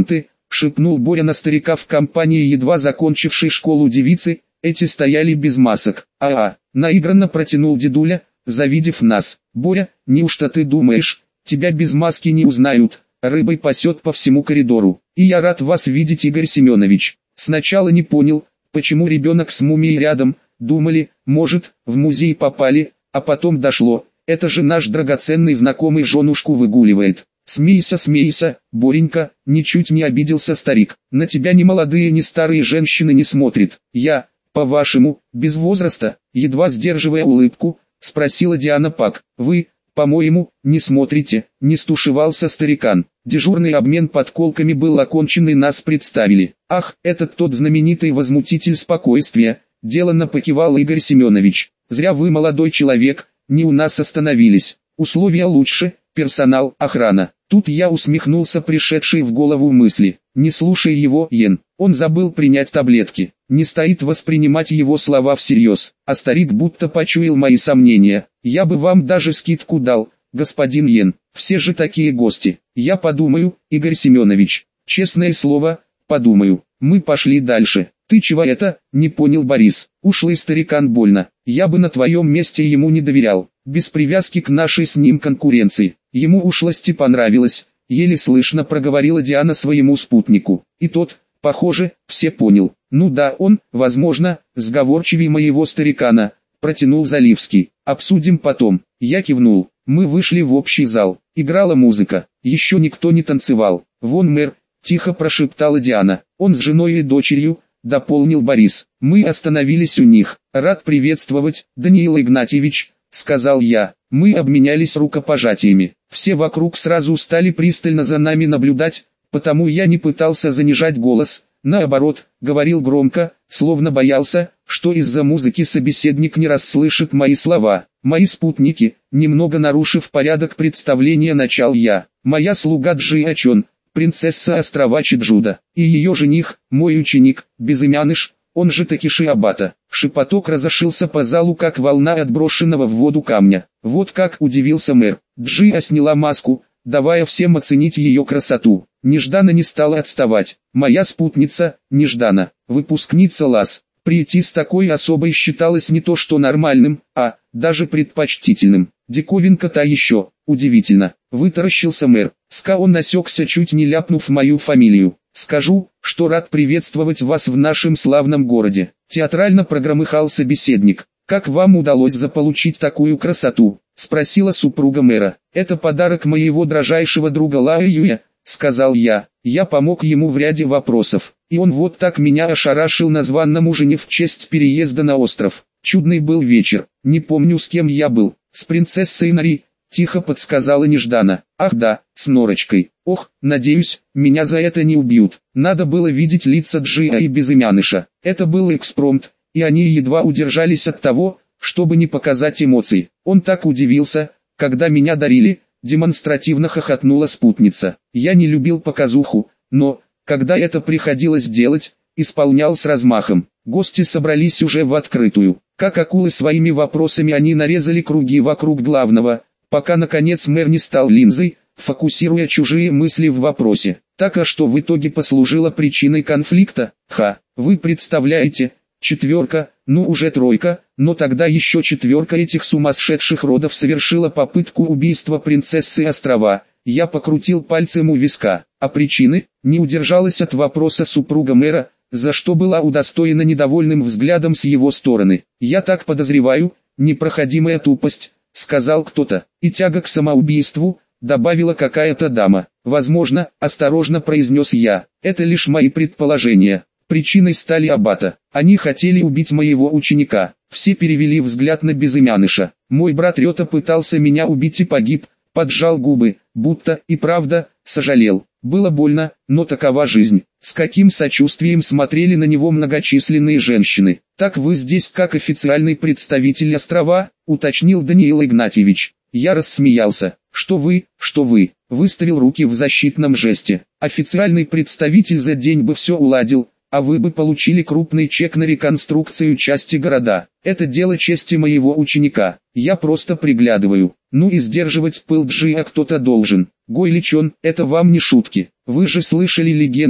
шепнул Боря на старика в компании едва закончившей школу девицы, эти стояли без масок. А-а, наигранно протянул дедуля, завидев нас. Боря, неужто ты думаешь, тебя без маски не узнают, рыбой пасет по всему коридору. И я рад вас видеть, Игорь Семенович. Сначала не понял, почему ребенок с мумией рядом, думали, может, в музей попали, а потом дошло, это же наш драгоценный знакомый женушку выгуливает. Смейся, смейся, Боренька, ничуть не обиделся старик. На тебя ни молодые, ни старые женщины не смотрят. Я, по-вашему, без возраста, едва сдерживая улыбку, спросила Диана Пак. Вы, по-моему, не смотрите, не стушевался старикан. Дежурный обмен подколками был окончен и нас представили. Ах, этот тот знаменитый возмутитель спокойствия, деланно покивал Игорь Семенович. Зря вы, молодой человек, не у нас остановились. Условия лучше, персонал, охрана. Тут я усмехнулся пришедшей в голову мысли. Не слушай его, Йен, он забыл принять таблетки. Не стоит воспринимать его слова всерьез, а старик будто почуял мои сомнения. Я бы вам даже скидку дал, господин Йен, все же такие гости. Я подумаю, Игорь Семенович, честное слово, подумаю. Мы пошли дальше. Ты чего это, не понял Борис. Ушлый старикан больно. Я бы на твоем месте ему не доверял, без привязки к нашей с ним конкуренции. Ему ушлости понравилось, еле слышно проговорила Диана своему спутнику. И тот, похоже, все понял. Ну да, он, возможно, сговорчивее моего старикана, протянул Заливский. Обсудим потом. Я кивнул. Мы вышли в общий зал. Играла музыка. Еще никто не танцевал. Вон мэр, тихо прошептала Диана. Он с женой и дочерью, дополнил Борис. Мы остановились у них. Рад приветствовать, Даниил Игнатьевич, сказал я. Мы обменялись рукопожатиями. Все вокруг сразу стали пристально за нами наблюдать, потому я не пытался занижать голос, наоборот, говорил громко, словно боялся, что из-за музыки собеседник не расслышит мои слова. Мои спутники, немного нарушив порядок представления, начал я. Моя слуга Джиачон, принцесса острова Чеджуда, и ее жених, мой ученик, безымяныш, он же Такиши Абата. Шепоток разошелся по залу, как волна отброшенного в воду камня. Вот как удивился мэр. Джиа сняла маску, давая всем оценить ее красоту. Неждана не стала отставать. Моя спутница, Неждана, выпускница ЛАС. Прийти с такой особой считалось не то что нормальным, а даже предпочтительным. Диковинка-то еще, удивительно. Вытаращился мэр. Ска он насекся, чуть не ляпнув мою фамилию. Скажу, что рад приветствовать вас в нашем славном городе. Театрально прогромыхал собеседник. Как вам удалось заполучить такую красоту? Спросила супруга мэра. Это подарок моего дрожайшего друга Лаэюя, сказал я. Я помог ему в ряде вопросов. И он вот так меня ошарашил на званном ужине в честь переезда на остров. Чудный был вечер. Не помню, с кем я был. С принцессой Нари, тихо подсказала Неждана. Ах да, с Норочкой. Ох, надеюсь, меня за это не убьют. Надо было видеть лица Джиа и безымяныша. Это был экспромт, и они едва удержались от того, чтобы не показать эмоций. Он так удивился, когда меня дарили, демонстративно хохотнула спутница. Я не любил показуху, но, когда это приходилось делать, исполнял с размахом. Гости собрались уже в открытую. Как акулы своими вопросами они нарезали круги вокруг главного, пока наконец мэр не стал линзой, фокусируя чужие мысли в вопросе. Так, а что в итоге послужило причиной конфликта? Ха, вы представляете, четверка, ну уже тройка, но тогда еще четверка этих сумасшедших родов совершила попытку убийства принцессы острова. Я покрутил пальцем у виска, а причины, не удержалась от вопроса супруга мэра, за что была удостоена недовольным взглядом с его стороны. Я так подозреваю, непроходимая тупость, сказал кто-то, и тяга к самоубийству, добавила какая-то дама. Возможно, осторожно произнес я, это лишь мои предположения. Причиной стали Абата. Они хотели убить моего ученика. Все перевели взгляд на безымяныша. Мой брат Рёта пытался меня убить и погиб, поджал губы, будто и правда сожалел. Было больно, но такова жизнь. С каким сочувствием смотрели на него многочисленные женщины. Так вы здесь как официальный представитель острова, уточнил Даниил Игнатьевич. Я рассмеялся. Что вы, что вы, выставил руки в защитном жесте. Официальный представитель за день бы все уладил, а вы бы получили крупный чек на реконструкцию части города. Это дело чести моего ученика. Я просто приглядываю. Ну и сдерживать пыл Джиа кто-то должен. Гой Личон, это вам не шутки. Вы же слышали легенду,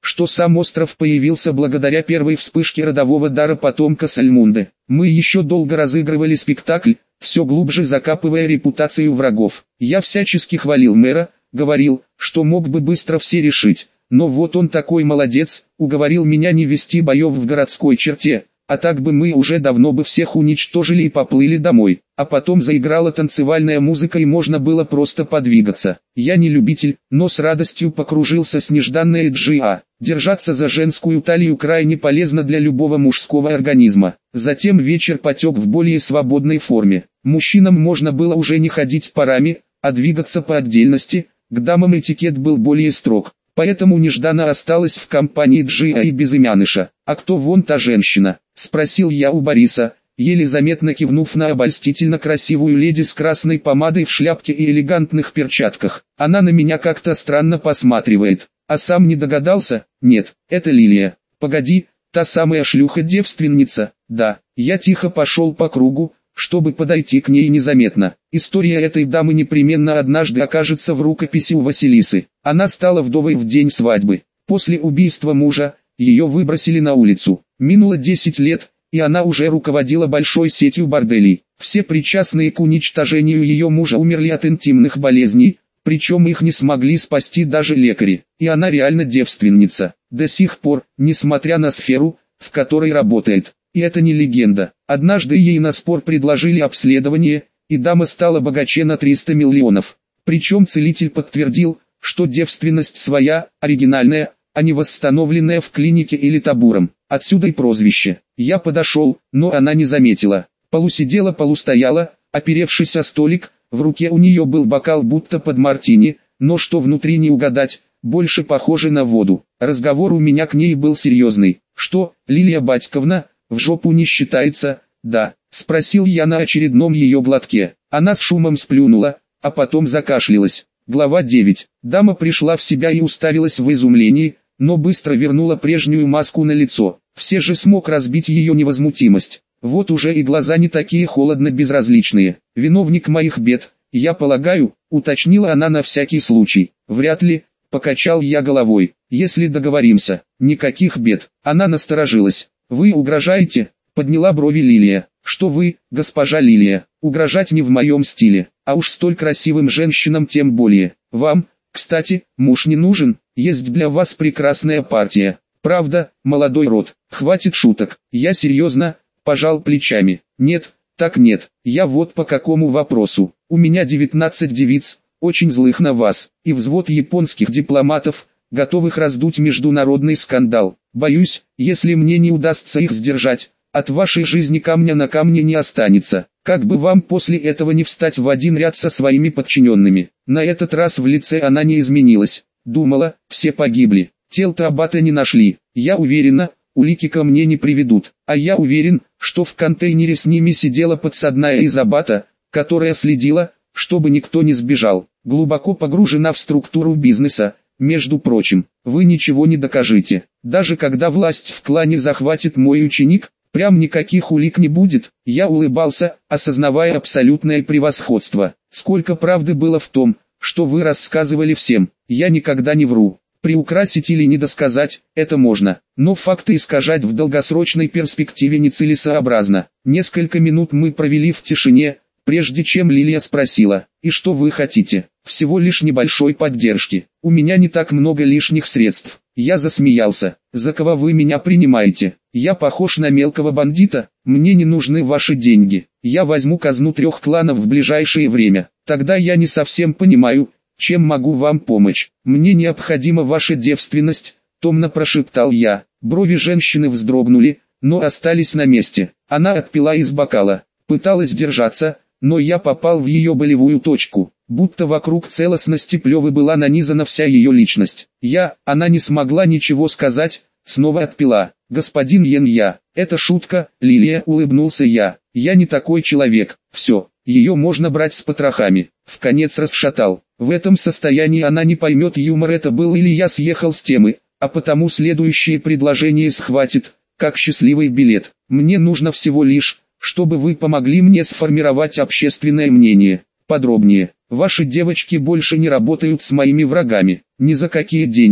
что сам остров появился благодаря первой вспышке родового дара потомка Сальмунды. Мы еще долго разыгрывали спектакль, все глубже закапывая репутацию врагов. Я всячески хвалил мэра, говорил, что мог бы быстро все решить, но вот он такой молодец, уговорил меня не вести боев в городской черте, а так бы мы уже давно бы всех уничтожили и поплыли домой. А потом заиграла танцевальная музыка и можно было просто подвигаться. Я не любитель, но с радостью покружился с нежданной Джиа. Держаться за женскую талию крайне полезно для любого мужского организма. Затем вечер потек в более свободной форме. Мужчинам можно было уже не ходить парами, а двигаться по отдельности, к дамам этикет был более строг. Поэтому нежданно осталась в компании Джиа и Безымяныша. «А кто вон та женщина?» – спросил я у Бориса, еле заметно кивнув на обольстительно красивую леди с красной помадой в шляпке и элегантных перчатках. «Она на меня как-то странно посматривает». А сам не догадался? «Нет, это Лилия». «Погоди, та самая шлюха-девственница?» «Да». Я тихо пошел по кругу, чтобы подойти к ней незаметно. История этой дамы непременно однажды окажется в рукописи у Василисы. Она стала вдовой в день свадьбы. После убийства мужа, ее выбросили на улицу. Минуло десять лет, и она уже руководила большой сетью борделей. Все причастные к уничтожению ее мужа умерли от интимных болезней, причем их не смогли спасти даже лекари. И она реально девственница. До сих пор, несмотря на сферу, в которой работает. И это не легенда. Однажды ей на спор предложили обследование, и дама стала богаче на триста миллионов. Причем целитель подтвердил, что девственность своя, оригинальная, а не восстановленная в клинике или табуром. Отсюда и прозвище. Я подошел, но она не заметила. Полусидела, полустояла, оперевшись о столик, в руке у нее был бокал будто под мартини, но что внутри не угадать, больше похоже на воду. Разговор у меня к ней был серьезный. «Что, Лилия Батьковна, в жопу не считается?» «Да», — спросил я на очередном ее глотке. Она с шумом сплюнула, а потом закашлялась. Глава девять. Дама пришла в себя и уставилась в изумлении, но быстро вернула прежнюю маску на лицо. Все же смог разбить ее невозмутимость. Вот уже и глаза не такие холодно безразличные. «Виновник моих бед, я полагаю», — уточнила она на всякий случай. «Вряд ли», — покачал я головой. «Если договоримся, никаких бед». Она насторожилась. «Вы угрожаете?» — подняла брови Лилия. «Что вы, госпожа Лилия, угрожать не в моем стиле, а уж столь красивым женщинам тем более. Вам, кстати, муж не нужен, есть для вас прекрасная партия. Правда, молодой род, хватит шуток». Я серьезно, пожал плечами. «Нет, так нет, я вот по какому вопросу. У меня девятнадцать девиц, очень злых на вас, и взвод японских дипломатов, готовых раздуть международный скандал. Боюсь, если мне не удастся их сдержать, от вашей жизни камня на камне не останется. Как бы вам после этого не встать в один ряд со своими подчиненными». На этот раз в лице она не изменилась. Думала, все погибли. Тел-то аббата не нашли. Я уверена, улики ко мне не приведут. А я уверен, что в контейнере с ними сидела подсадная из аббата, которая следила, чтобы никто не сбежал. Глубоко погружена в структуру бизнеса. Между прочим, вы ничего не докажете. Даже когда власть в клане захватит мой ученик, прям никаких улик не будет. Я улыбался, осознавая абсолютное превосходство. Сколько правды было в том, что вы рассказывали всем. Я никогда не вру. Приукрасить или недосказать – это можно, но факты искажать в долгосрочной перспективе нецелесообразно. Несколько минут мы провели в тишине, прежде чем Лилия спросила: «И что вы хотите?» «Всего лишь небольшой поддержки. У меня не так много лишних средств». Я засмеялся. «За кого вы меня принимаете? Я похож на мелкого бандита? Мне не нужны ваши деньги. Я возьму казну трех кланов в ближайшее время. Тогда я не совсем понимаю, чем могу вам помочь. Мне необходима ваша девственность», — томно прошептал я. Брови женщины вздрогнули, но остались на месте. Она отпила из бокала. Пыталась держаться, но я попал в ее болевую точку. Будто вокруг целостности плевы была нанизана вся ее личность. Я, она не смогла ничего сказать, снова отпила. «Господин Йен, я, это шутка, Лилия», — улыбнулся я. «Я не такой человек, все, ее можно брать с потрохами». Вконец расшатал. В этом состоянии она не поймет юмор, это был или я съехал с темы, а потому следующее предложение схватит, как счастливый билет. «Мне нужно всего лишь, чтобы вы помогли мне сформировать общественное мнение. Подробнее. Ваши девочки больше не работают с моими врагами. Ни за какие деньги.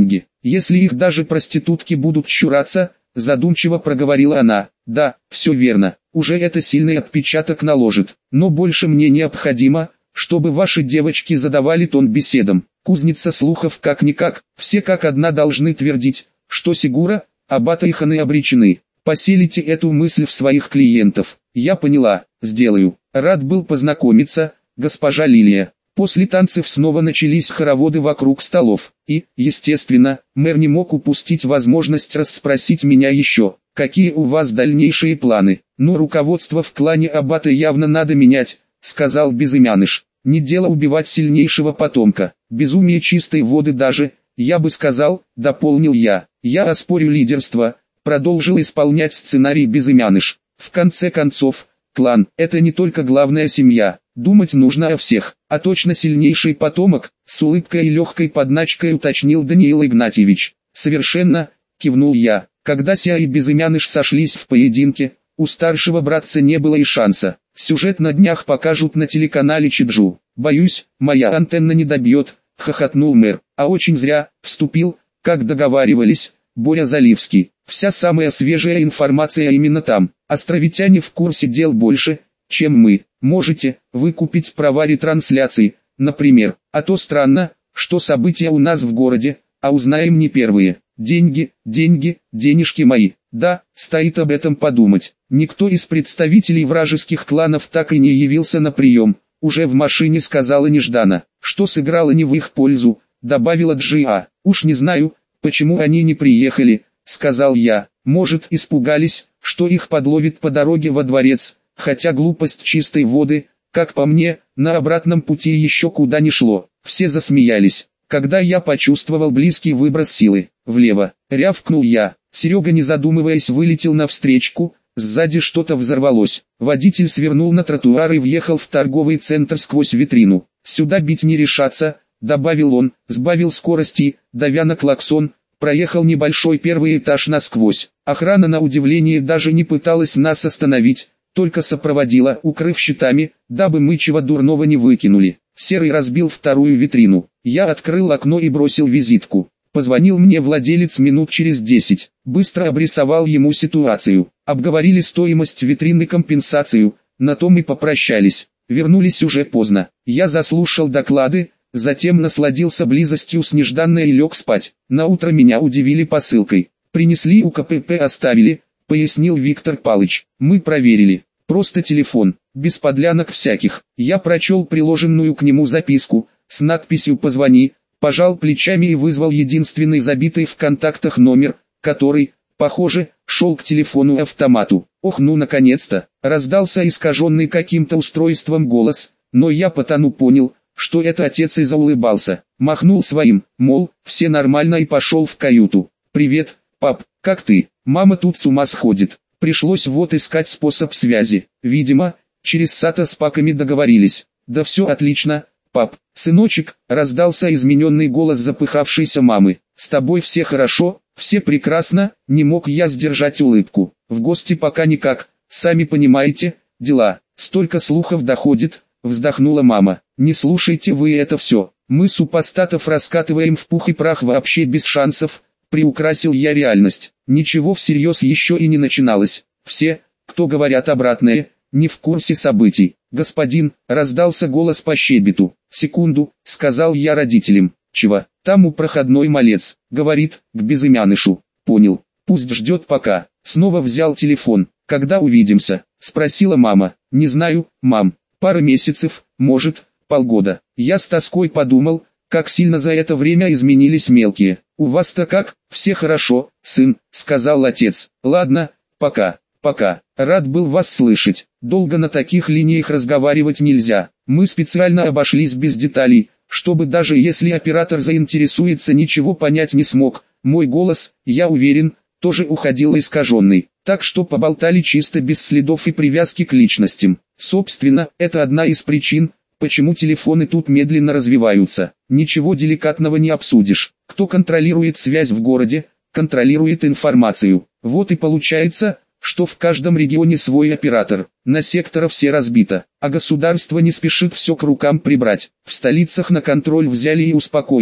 если их даже проститутки будут чураться, задумчиво проговорила она. Да, все верно, уже это сильный отпечаток наложит, но больше мне необходимо, чтобы ваши девочки задавали тон беседам. Кузница слухов как-никак, все как одна должны твердить, что Сигура, Аббата и Ханы обречены. Поселите эту мысль в своих клиентов. Я поняла, сделаю. Рад был познакомиться, госпожа Лилия. После танцев снова начались хороводы вокруг столов, и, естественно, мэр не мог упустить возможность расспросить меня еще, какие у вас дальнейшие планы. Но руководство в клане Аббата явно надо менять, сказал Безымяныш. Не дело убивать сильнейшего потомка, безумие чистой воды даже, я бы сказал, дополнил я. Я оспорю лидерство, продолжил исполнять сценарий Безымяныш. В конце концов, клан – это не только главная семья. Думать нужно о всех, а точно сильнейший потомок, с улыбкой и легкой подначкой уточнил Даниил Игнатьевич. Совершенно, кивнул я. Когда Ся и Безымяныш сошлись в поединке, у старшего братца не было и шанса. Сюжет на днях покажут на телеканале Чиджу. Боюсь, моя антенна не добьет, хохотнул мэр. А очень зря, вступил, как договаривались, Боря Заливский. Вся самая свежая информация именно там. Островитяне в курсе дел больше, чем мы. Можете выкупить права ретрансляции, например. А то странно, что события у нас в городе, а узнаем не первые. Деньги, деньги, денежки мои. Да, стоит об этом подумать. Никто из представителей вражеских кланов так и не явился на прием. Уже в машине сказала Неждана, что сыграло не в их пользу, добавила Джиа. Уж не знаю, почему они не приехали, сказал я. Может, испугались, что их подловит по дороге во дворец. Хотя глупость чистой воды, как по мне, на обратном пути еще куда ни шло. Все засмеялись, когда я почувствовал близкий выброс силы. Влево, рявкнул я. Серега, не задумываясь, вылетел навстречку. Сзади что-то взорвалось. Водитель свернул на тротуар и въехал в торговый центр сквозь витрину. «Сюда бить не решаться», — добавил он, сбавил скорости, давя на клаксон, проехал небольшой первый этаж насквозь. Охрана, на удивление, даже не пыталась нас остановить, только сопроводила, укрыв щитами, дабы мы чего дурного не выкинули. Серый разбил вторую витрину. Я открыл окно и бросил визитку. Позвонил мне владелец минут через десять. Быстро обрисовал ему ситуацию. Обговорили стоимость витрины, компенсацию. На том и попрощались. Вернулись уже поздно. Я заслушал доклады, затем насладился близостью с Нежданной и лег спать. Наутро меня удивили посылкой. Принесли, у ка пэ пэ оставили, пояснил Виктор Палыч. Мы проверили. Просто телефон, без подлянок всяких. Я прочел приложенную к нему записку, с надписью «Позвони», пожал плечами и вызвал единственный забитый в контактах номер, который, похоже, шел к телефону-автомату. Ох, ну наконец-то, раздался искаженный каким-то устройством голос, но я потому понял, что это отец, и заулыбался. Махнул своим, мол, все нормально, и пошел в каюту. «Привет, пап, как ты? Мама тут с ума сходит». Пришлось вот искать способ связи. Видимо, через Сата с Паками договорились. «Да все отлично, пап, сыночек», раздался измененный голос запыхавшейся мамы. «С тобой все хорошо, все прекрасно», не мог я сдержать улыбку. «В гости пока никак, сами понимаете, дела, столько слухов доходит», вздохнула мама. «Не слушайте вы это все, мы супостатов раскатываем в пух и прах вообще без шансов», приукрасил я реальность. Ничего всерьез еще и не начиналось. Все, кто говорят обратное, не в курсе событий. «Господин», раздался голос по щебету. «Секунду», сказал я родителям. «Чего? Там у проходной малец, говорит, к Безымянышу». «Понял, пусть ждет пока». Снова взял телефон. «Когда увидимся?» спросила мама. «Не знаю, мам, пара месяцев, может, полгода». Я с тоской подумал, как сильно за это время изменились мелкие. «У вас-то как? Все хорошо, сын», сказал отец. «Ладно, пока, пока. Рад был вас слышать. Долго на таких линиях разговаривать нельзя. Мы специально обошлись без деталей, чтобы даже если оператор заинтересуется, ничего понять не смог. Мой голос, я уверен, тоже уходил искаженный. Так что поболтали чисто без следов и привязки к личностям. Собственно, это одна из причин, почему телефоны тут медленно развиваются. Ничего деликатного не обсудишь. Кто контролирует связь в городе, контролирует информацию. Вот и получается, что в каждом регионе свой оператор. На сектора все разбито, а государство не спешит все к рукам прибрать. В столицах на контроль взяли и успокоились.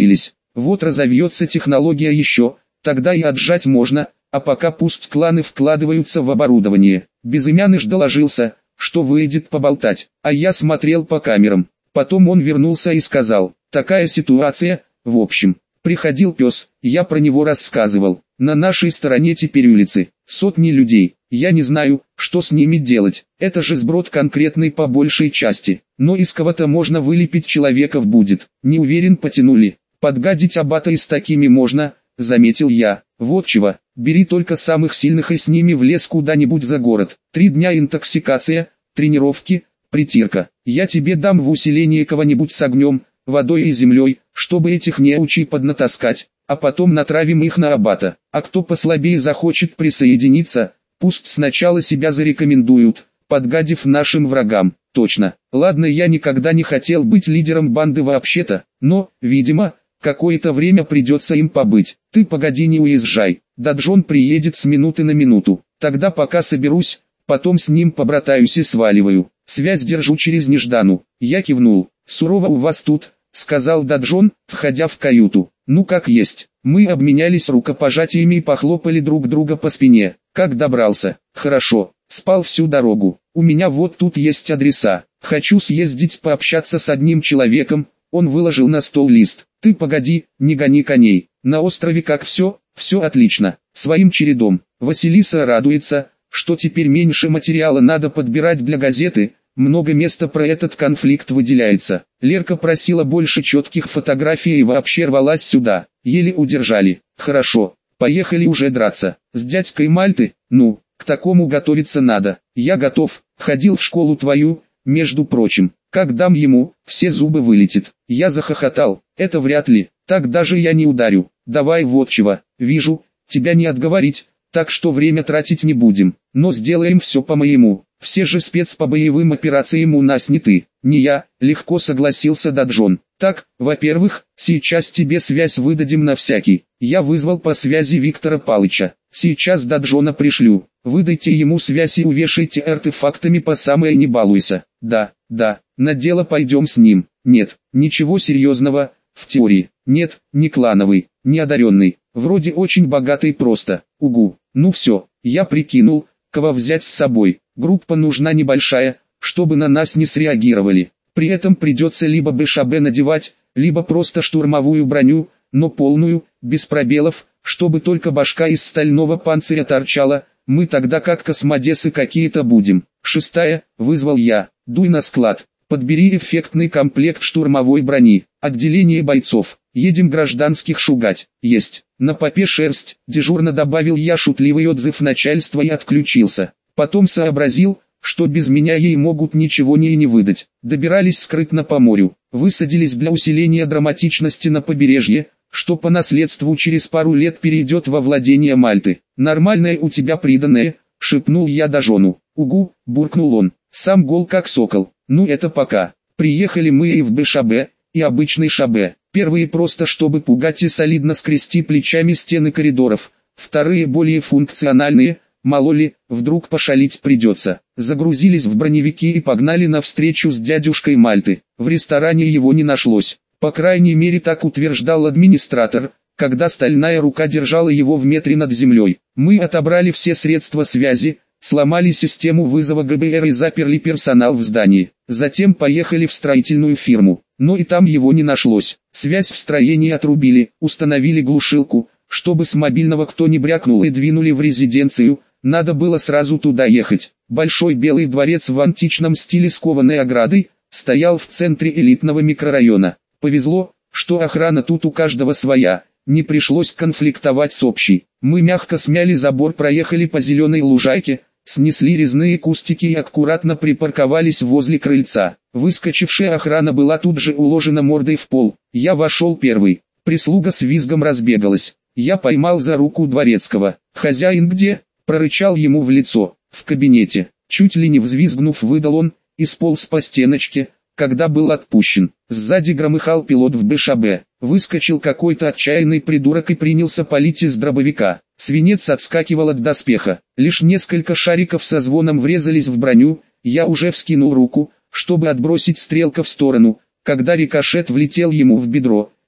Вот разовьется технология еще, тогда и отжать можно, а пока пусть кланы вкладываются в оборудование. Безымянный доложился, что выйдет поболтать, а я смотрел по камерам. Потом он вернулся и сказал, такая ситуация, в общем. Приходил пес, я про него рассказывал. На нашей стороне теперь улицы, сотни людей. Я не знаю, что с ними делать. Это же сброд конкретный по большей части. Но из кого-то можно вылепить человеков будет. Не уверен, потянули. Подгадить аббата и с такими можно, заметил я. Вот чего, бери только самых сильных и с ними в лес куда-нибудь за город. Три дня интоксикация, тренировки, притирка. Я тебе дам в усиление кого-нибудь с огнем, водой и землей, чтобы этих неучей поднатаскать, а потом натравим их на аббата. А кто послабее захочет присоединиться, пусть сначала себя зарекомендуют, подгадив нашим врагам. Точно. Ладно, я никогда не хотел быть лидером банды вообще-то, но, видимо, какое-то время придется им побыть. Ты погоди, не уезжай. Даджон приедет с минуты на минуту. Тогда пока соберусь, потом с ним побратаюсь и сваливаю. Связь держу через Неждану. Я кивнул. Сурово у вас тут, сказал Даджон, входя в каюту. Ну как есть. Мы обменялись рукопожатиями и похлопали друг друга по спине. Как добрался? Хорошо. Спал всю дорогу. У меня вот тут есть адреса. Хочу съездить пообщаться с одним человеком. Он выложил на стол лист. Ты погоди, не гони коней. На острове как все? Все отлично. Своим чередом. Василиса радуется, что теперь меньше материала надо подбирать для газеты. Много места про этот конфликт выделяется. Лерка просила больше четких фотографий и вообще рвалась сюда. Еле удержали. Хорошо, поехали уже драться. С дядькой Мальты? Ну, к такому готовиться надо. Я готов. Ходил в школу твою, между прочим. Как дам ему, все зубы вылетит. Я захохотал. Это вряд ли. Так даже я не ударю. Давай вот чего. Вижу, тебя не отговорить, так что время тратить не будем. Но сделаем все по-моему. Все же спец по боевым операциям у нас не ты, не я, легко согласился Даджон. Так, во-первых, сейчас тебе связь выдадим на всякий. Я вызвал по связи Виктора Палыча. Сейчас Даджона пришлю. Выдайте ему связь и увешайте артефактами по самое не балуйся. Да, да, на дело пойдем с ним. Нет, ничего серьезного, в теории. Нет, не клановый, не одаренный. Вроде очень богатый просто. Угу. Ну все, я прикинул, кого взять с собой. Группа нужна небольшая, чтобы на нас не среагировали. При этом придется либо БШБ надевать, либо просто штурмовую броню, но полную, без пробелов, чтобы только башка из стального панциря торчала. Мы тогда как космодесы какие-то будем. Шестая, вызвал я. Дуй на склад. Подбери эффектный комплект штурмовой брони. Отделение бойцов. Едем гражданских шугать. Есть. На попе шерсть. Дежурно добавил я шутливый отзыв начальства и отключился. Потом сообразил, что без меня ей могут ничего не и не выдать. Добирались скрытно по морю. Высадились для усиления драматичности на побережье, что по наследству через пару лет перейдет во владение Мальты. Нормальное у тебя приданое, шепнул я Даджону. Угу, буркнул он. Сам гол как сокол. Ну это пока. Приехали мы и в БШБ, и обычный ШБ. Первые просто чтобы пугать и солидно скрести плечами стены коридоров. Вторые более функциональные, мало ли, вдруг пошалить придется. Загрузились в броневики и погнали навстречу с дядюшкой Мальты. В ресторане его не нашлось. По крайней мере так утверждал администратор, когда стальная рука держала его в метре над землей. Мы отобрали все средства связи, сломали систему вызова ГБР и заперли персонал в здании. Затем поехали в строительную фирму, но и там его не нашлось. Связь в строении отрубили, установили глушилку, чтобы с мобильного кто не брякнул, и двинули в резиденцию. Надо было сразу туда ехать. Большой белый дворец в античном стиле с кованой оградой стоял в центре элитного микрорайона. Повезло, что охрана тут у каждого своя, не пришлось конфликтовать с общей. Мы мягко смяли забор, проехали по зеленой лужайке, снесли резные кустики и аккуратно припарковались возле крыльца. Выскочившая охрана была тут же уложена мордой в пол. Я вошел первый. Прислуга с визгом разбегалась. Я поймал за руку дворецкого. «Хозяин где?» — прорычал ему в лицо. «В кабинете». Чуть ли не взвизгнув, выдал он, и сполз по стеночке, когда был отпущен. Сзади громыхал пилот в БШБ. Выскочил какой-то отчаянный придурок и принялся палить из дробовика. Свинец отскакивал от доспеха. Лишь несколько шариков со звоном врезались в броню. Я уже вскинул руку, чтобы отбросить стрелка в сторону, когда рикошет влетел ему в бедро,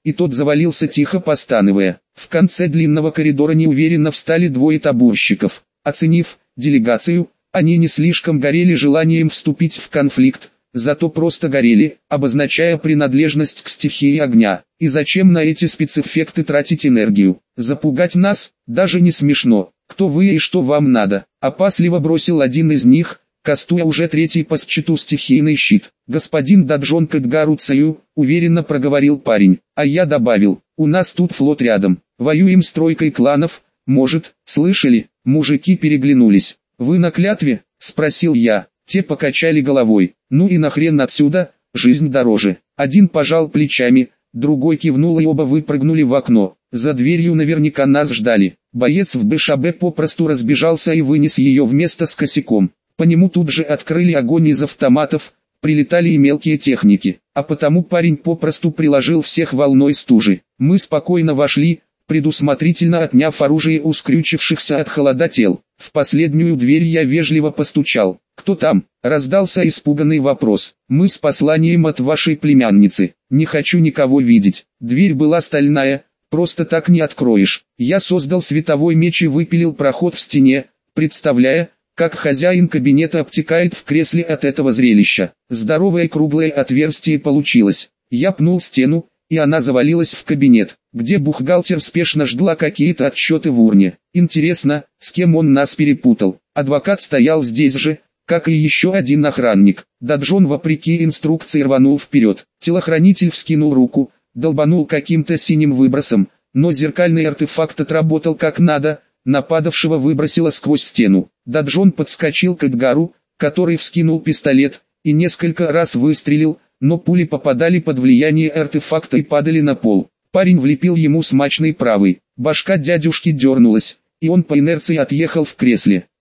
и тот завалился тихо постановая. В конце длинного коридора неуверенно встали двое табурщиков. Оценив делегацию, они не слишком горели желанием вступить в конфликт, зато просто горели, обозначая принадлежность к стихии огня. И зачем на эти спецэффекты тратить энергию? Запугать нас? Даже не смешно. Кто вы и что вам надо? Опасливо бросил один из них, кастуя уже третий по счету стихийный щит. Господин Даджон к Эдгару Цаю, уверенно проговорил парень. А я добавил, у нас тут флот рядом. Воюем с тройкой кланов, может, слышали? Мужики переглянулись. Вы на клятве? Спросил я. Те покачали головой. Ну и нахрен отсюда, жизнь дороже. Один пожал плечами, другой кивнул и оба выпрыгнули в окно. За дверью наверняка нас ждали. Боец в БШБ попросту разбежался и вынес ее вместе с косяком. По нему тут же открыли огонь из автоматов, прилетали и мелкие техники. А потому парень попросту приложил всех волной стужи. Мы спокойно вошли, предусмотрительно отняв оружие у скрючившихся от холода тел. В последнюю дверь я вежливо постучал. «Кто там?» – раздался испуганный вопрос. «Мы с посланием от вашей племянницы. Не хочу никого видеть». Дверь была стальная, просто так не откроешь. Я создал световой меч и выпилил проход в стене, представляя, как хозяин кабинета обтекает в кресле от этого зрелища. Здоровое круглое отверстие получилось. Я пнул стену, и она завалилась в кабинет, где бухгалтер спешно ждала какие-то отчеты в урне. Интересно, с кем он нас перепутал? Адвокат стоял здесь же, как и еще один охранник. Даджон вопреки инструкции рванул вперед. Телохранитель вскинул руку, долбанул каким-то синим выбросом, но зеркальный артефакт отработал как надо, нападавшего выбросило сквозь стену. Даджон подскочил к Эдгару, который вскинул пистолет, и несколько раз выстрелил, но пули попадали под влияние артефакта и падали на пол. Парень влепил ему смачный правый. Башка дядюшки дернулась, и он по инерции отъехал в кресле.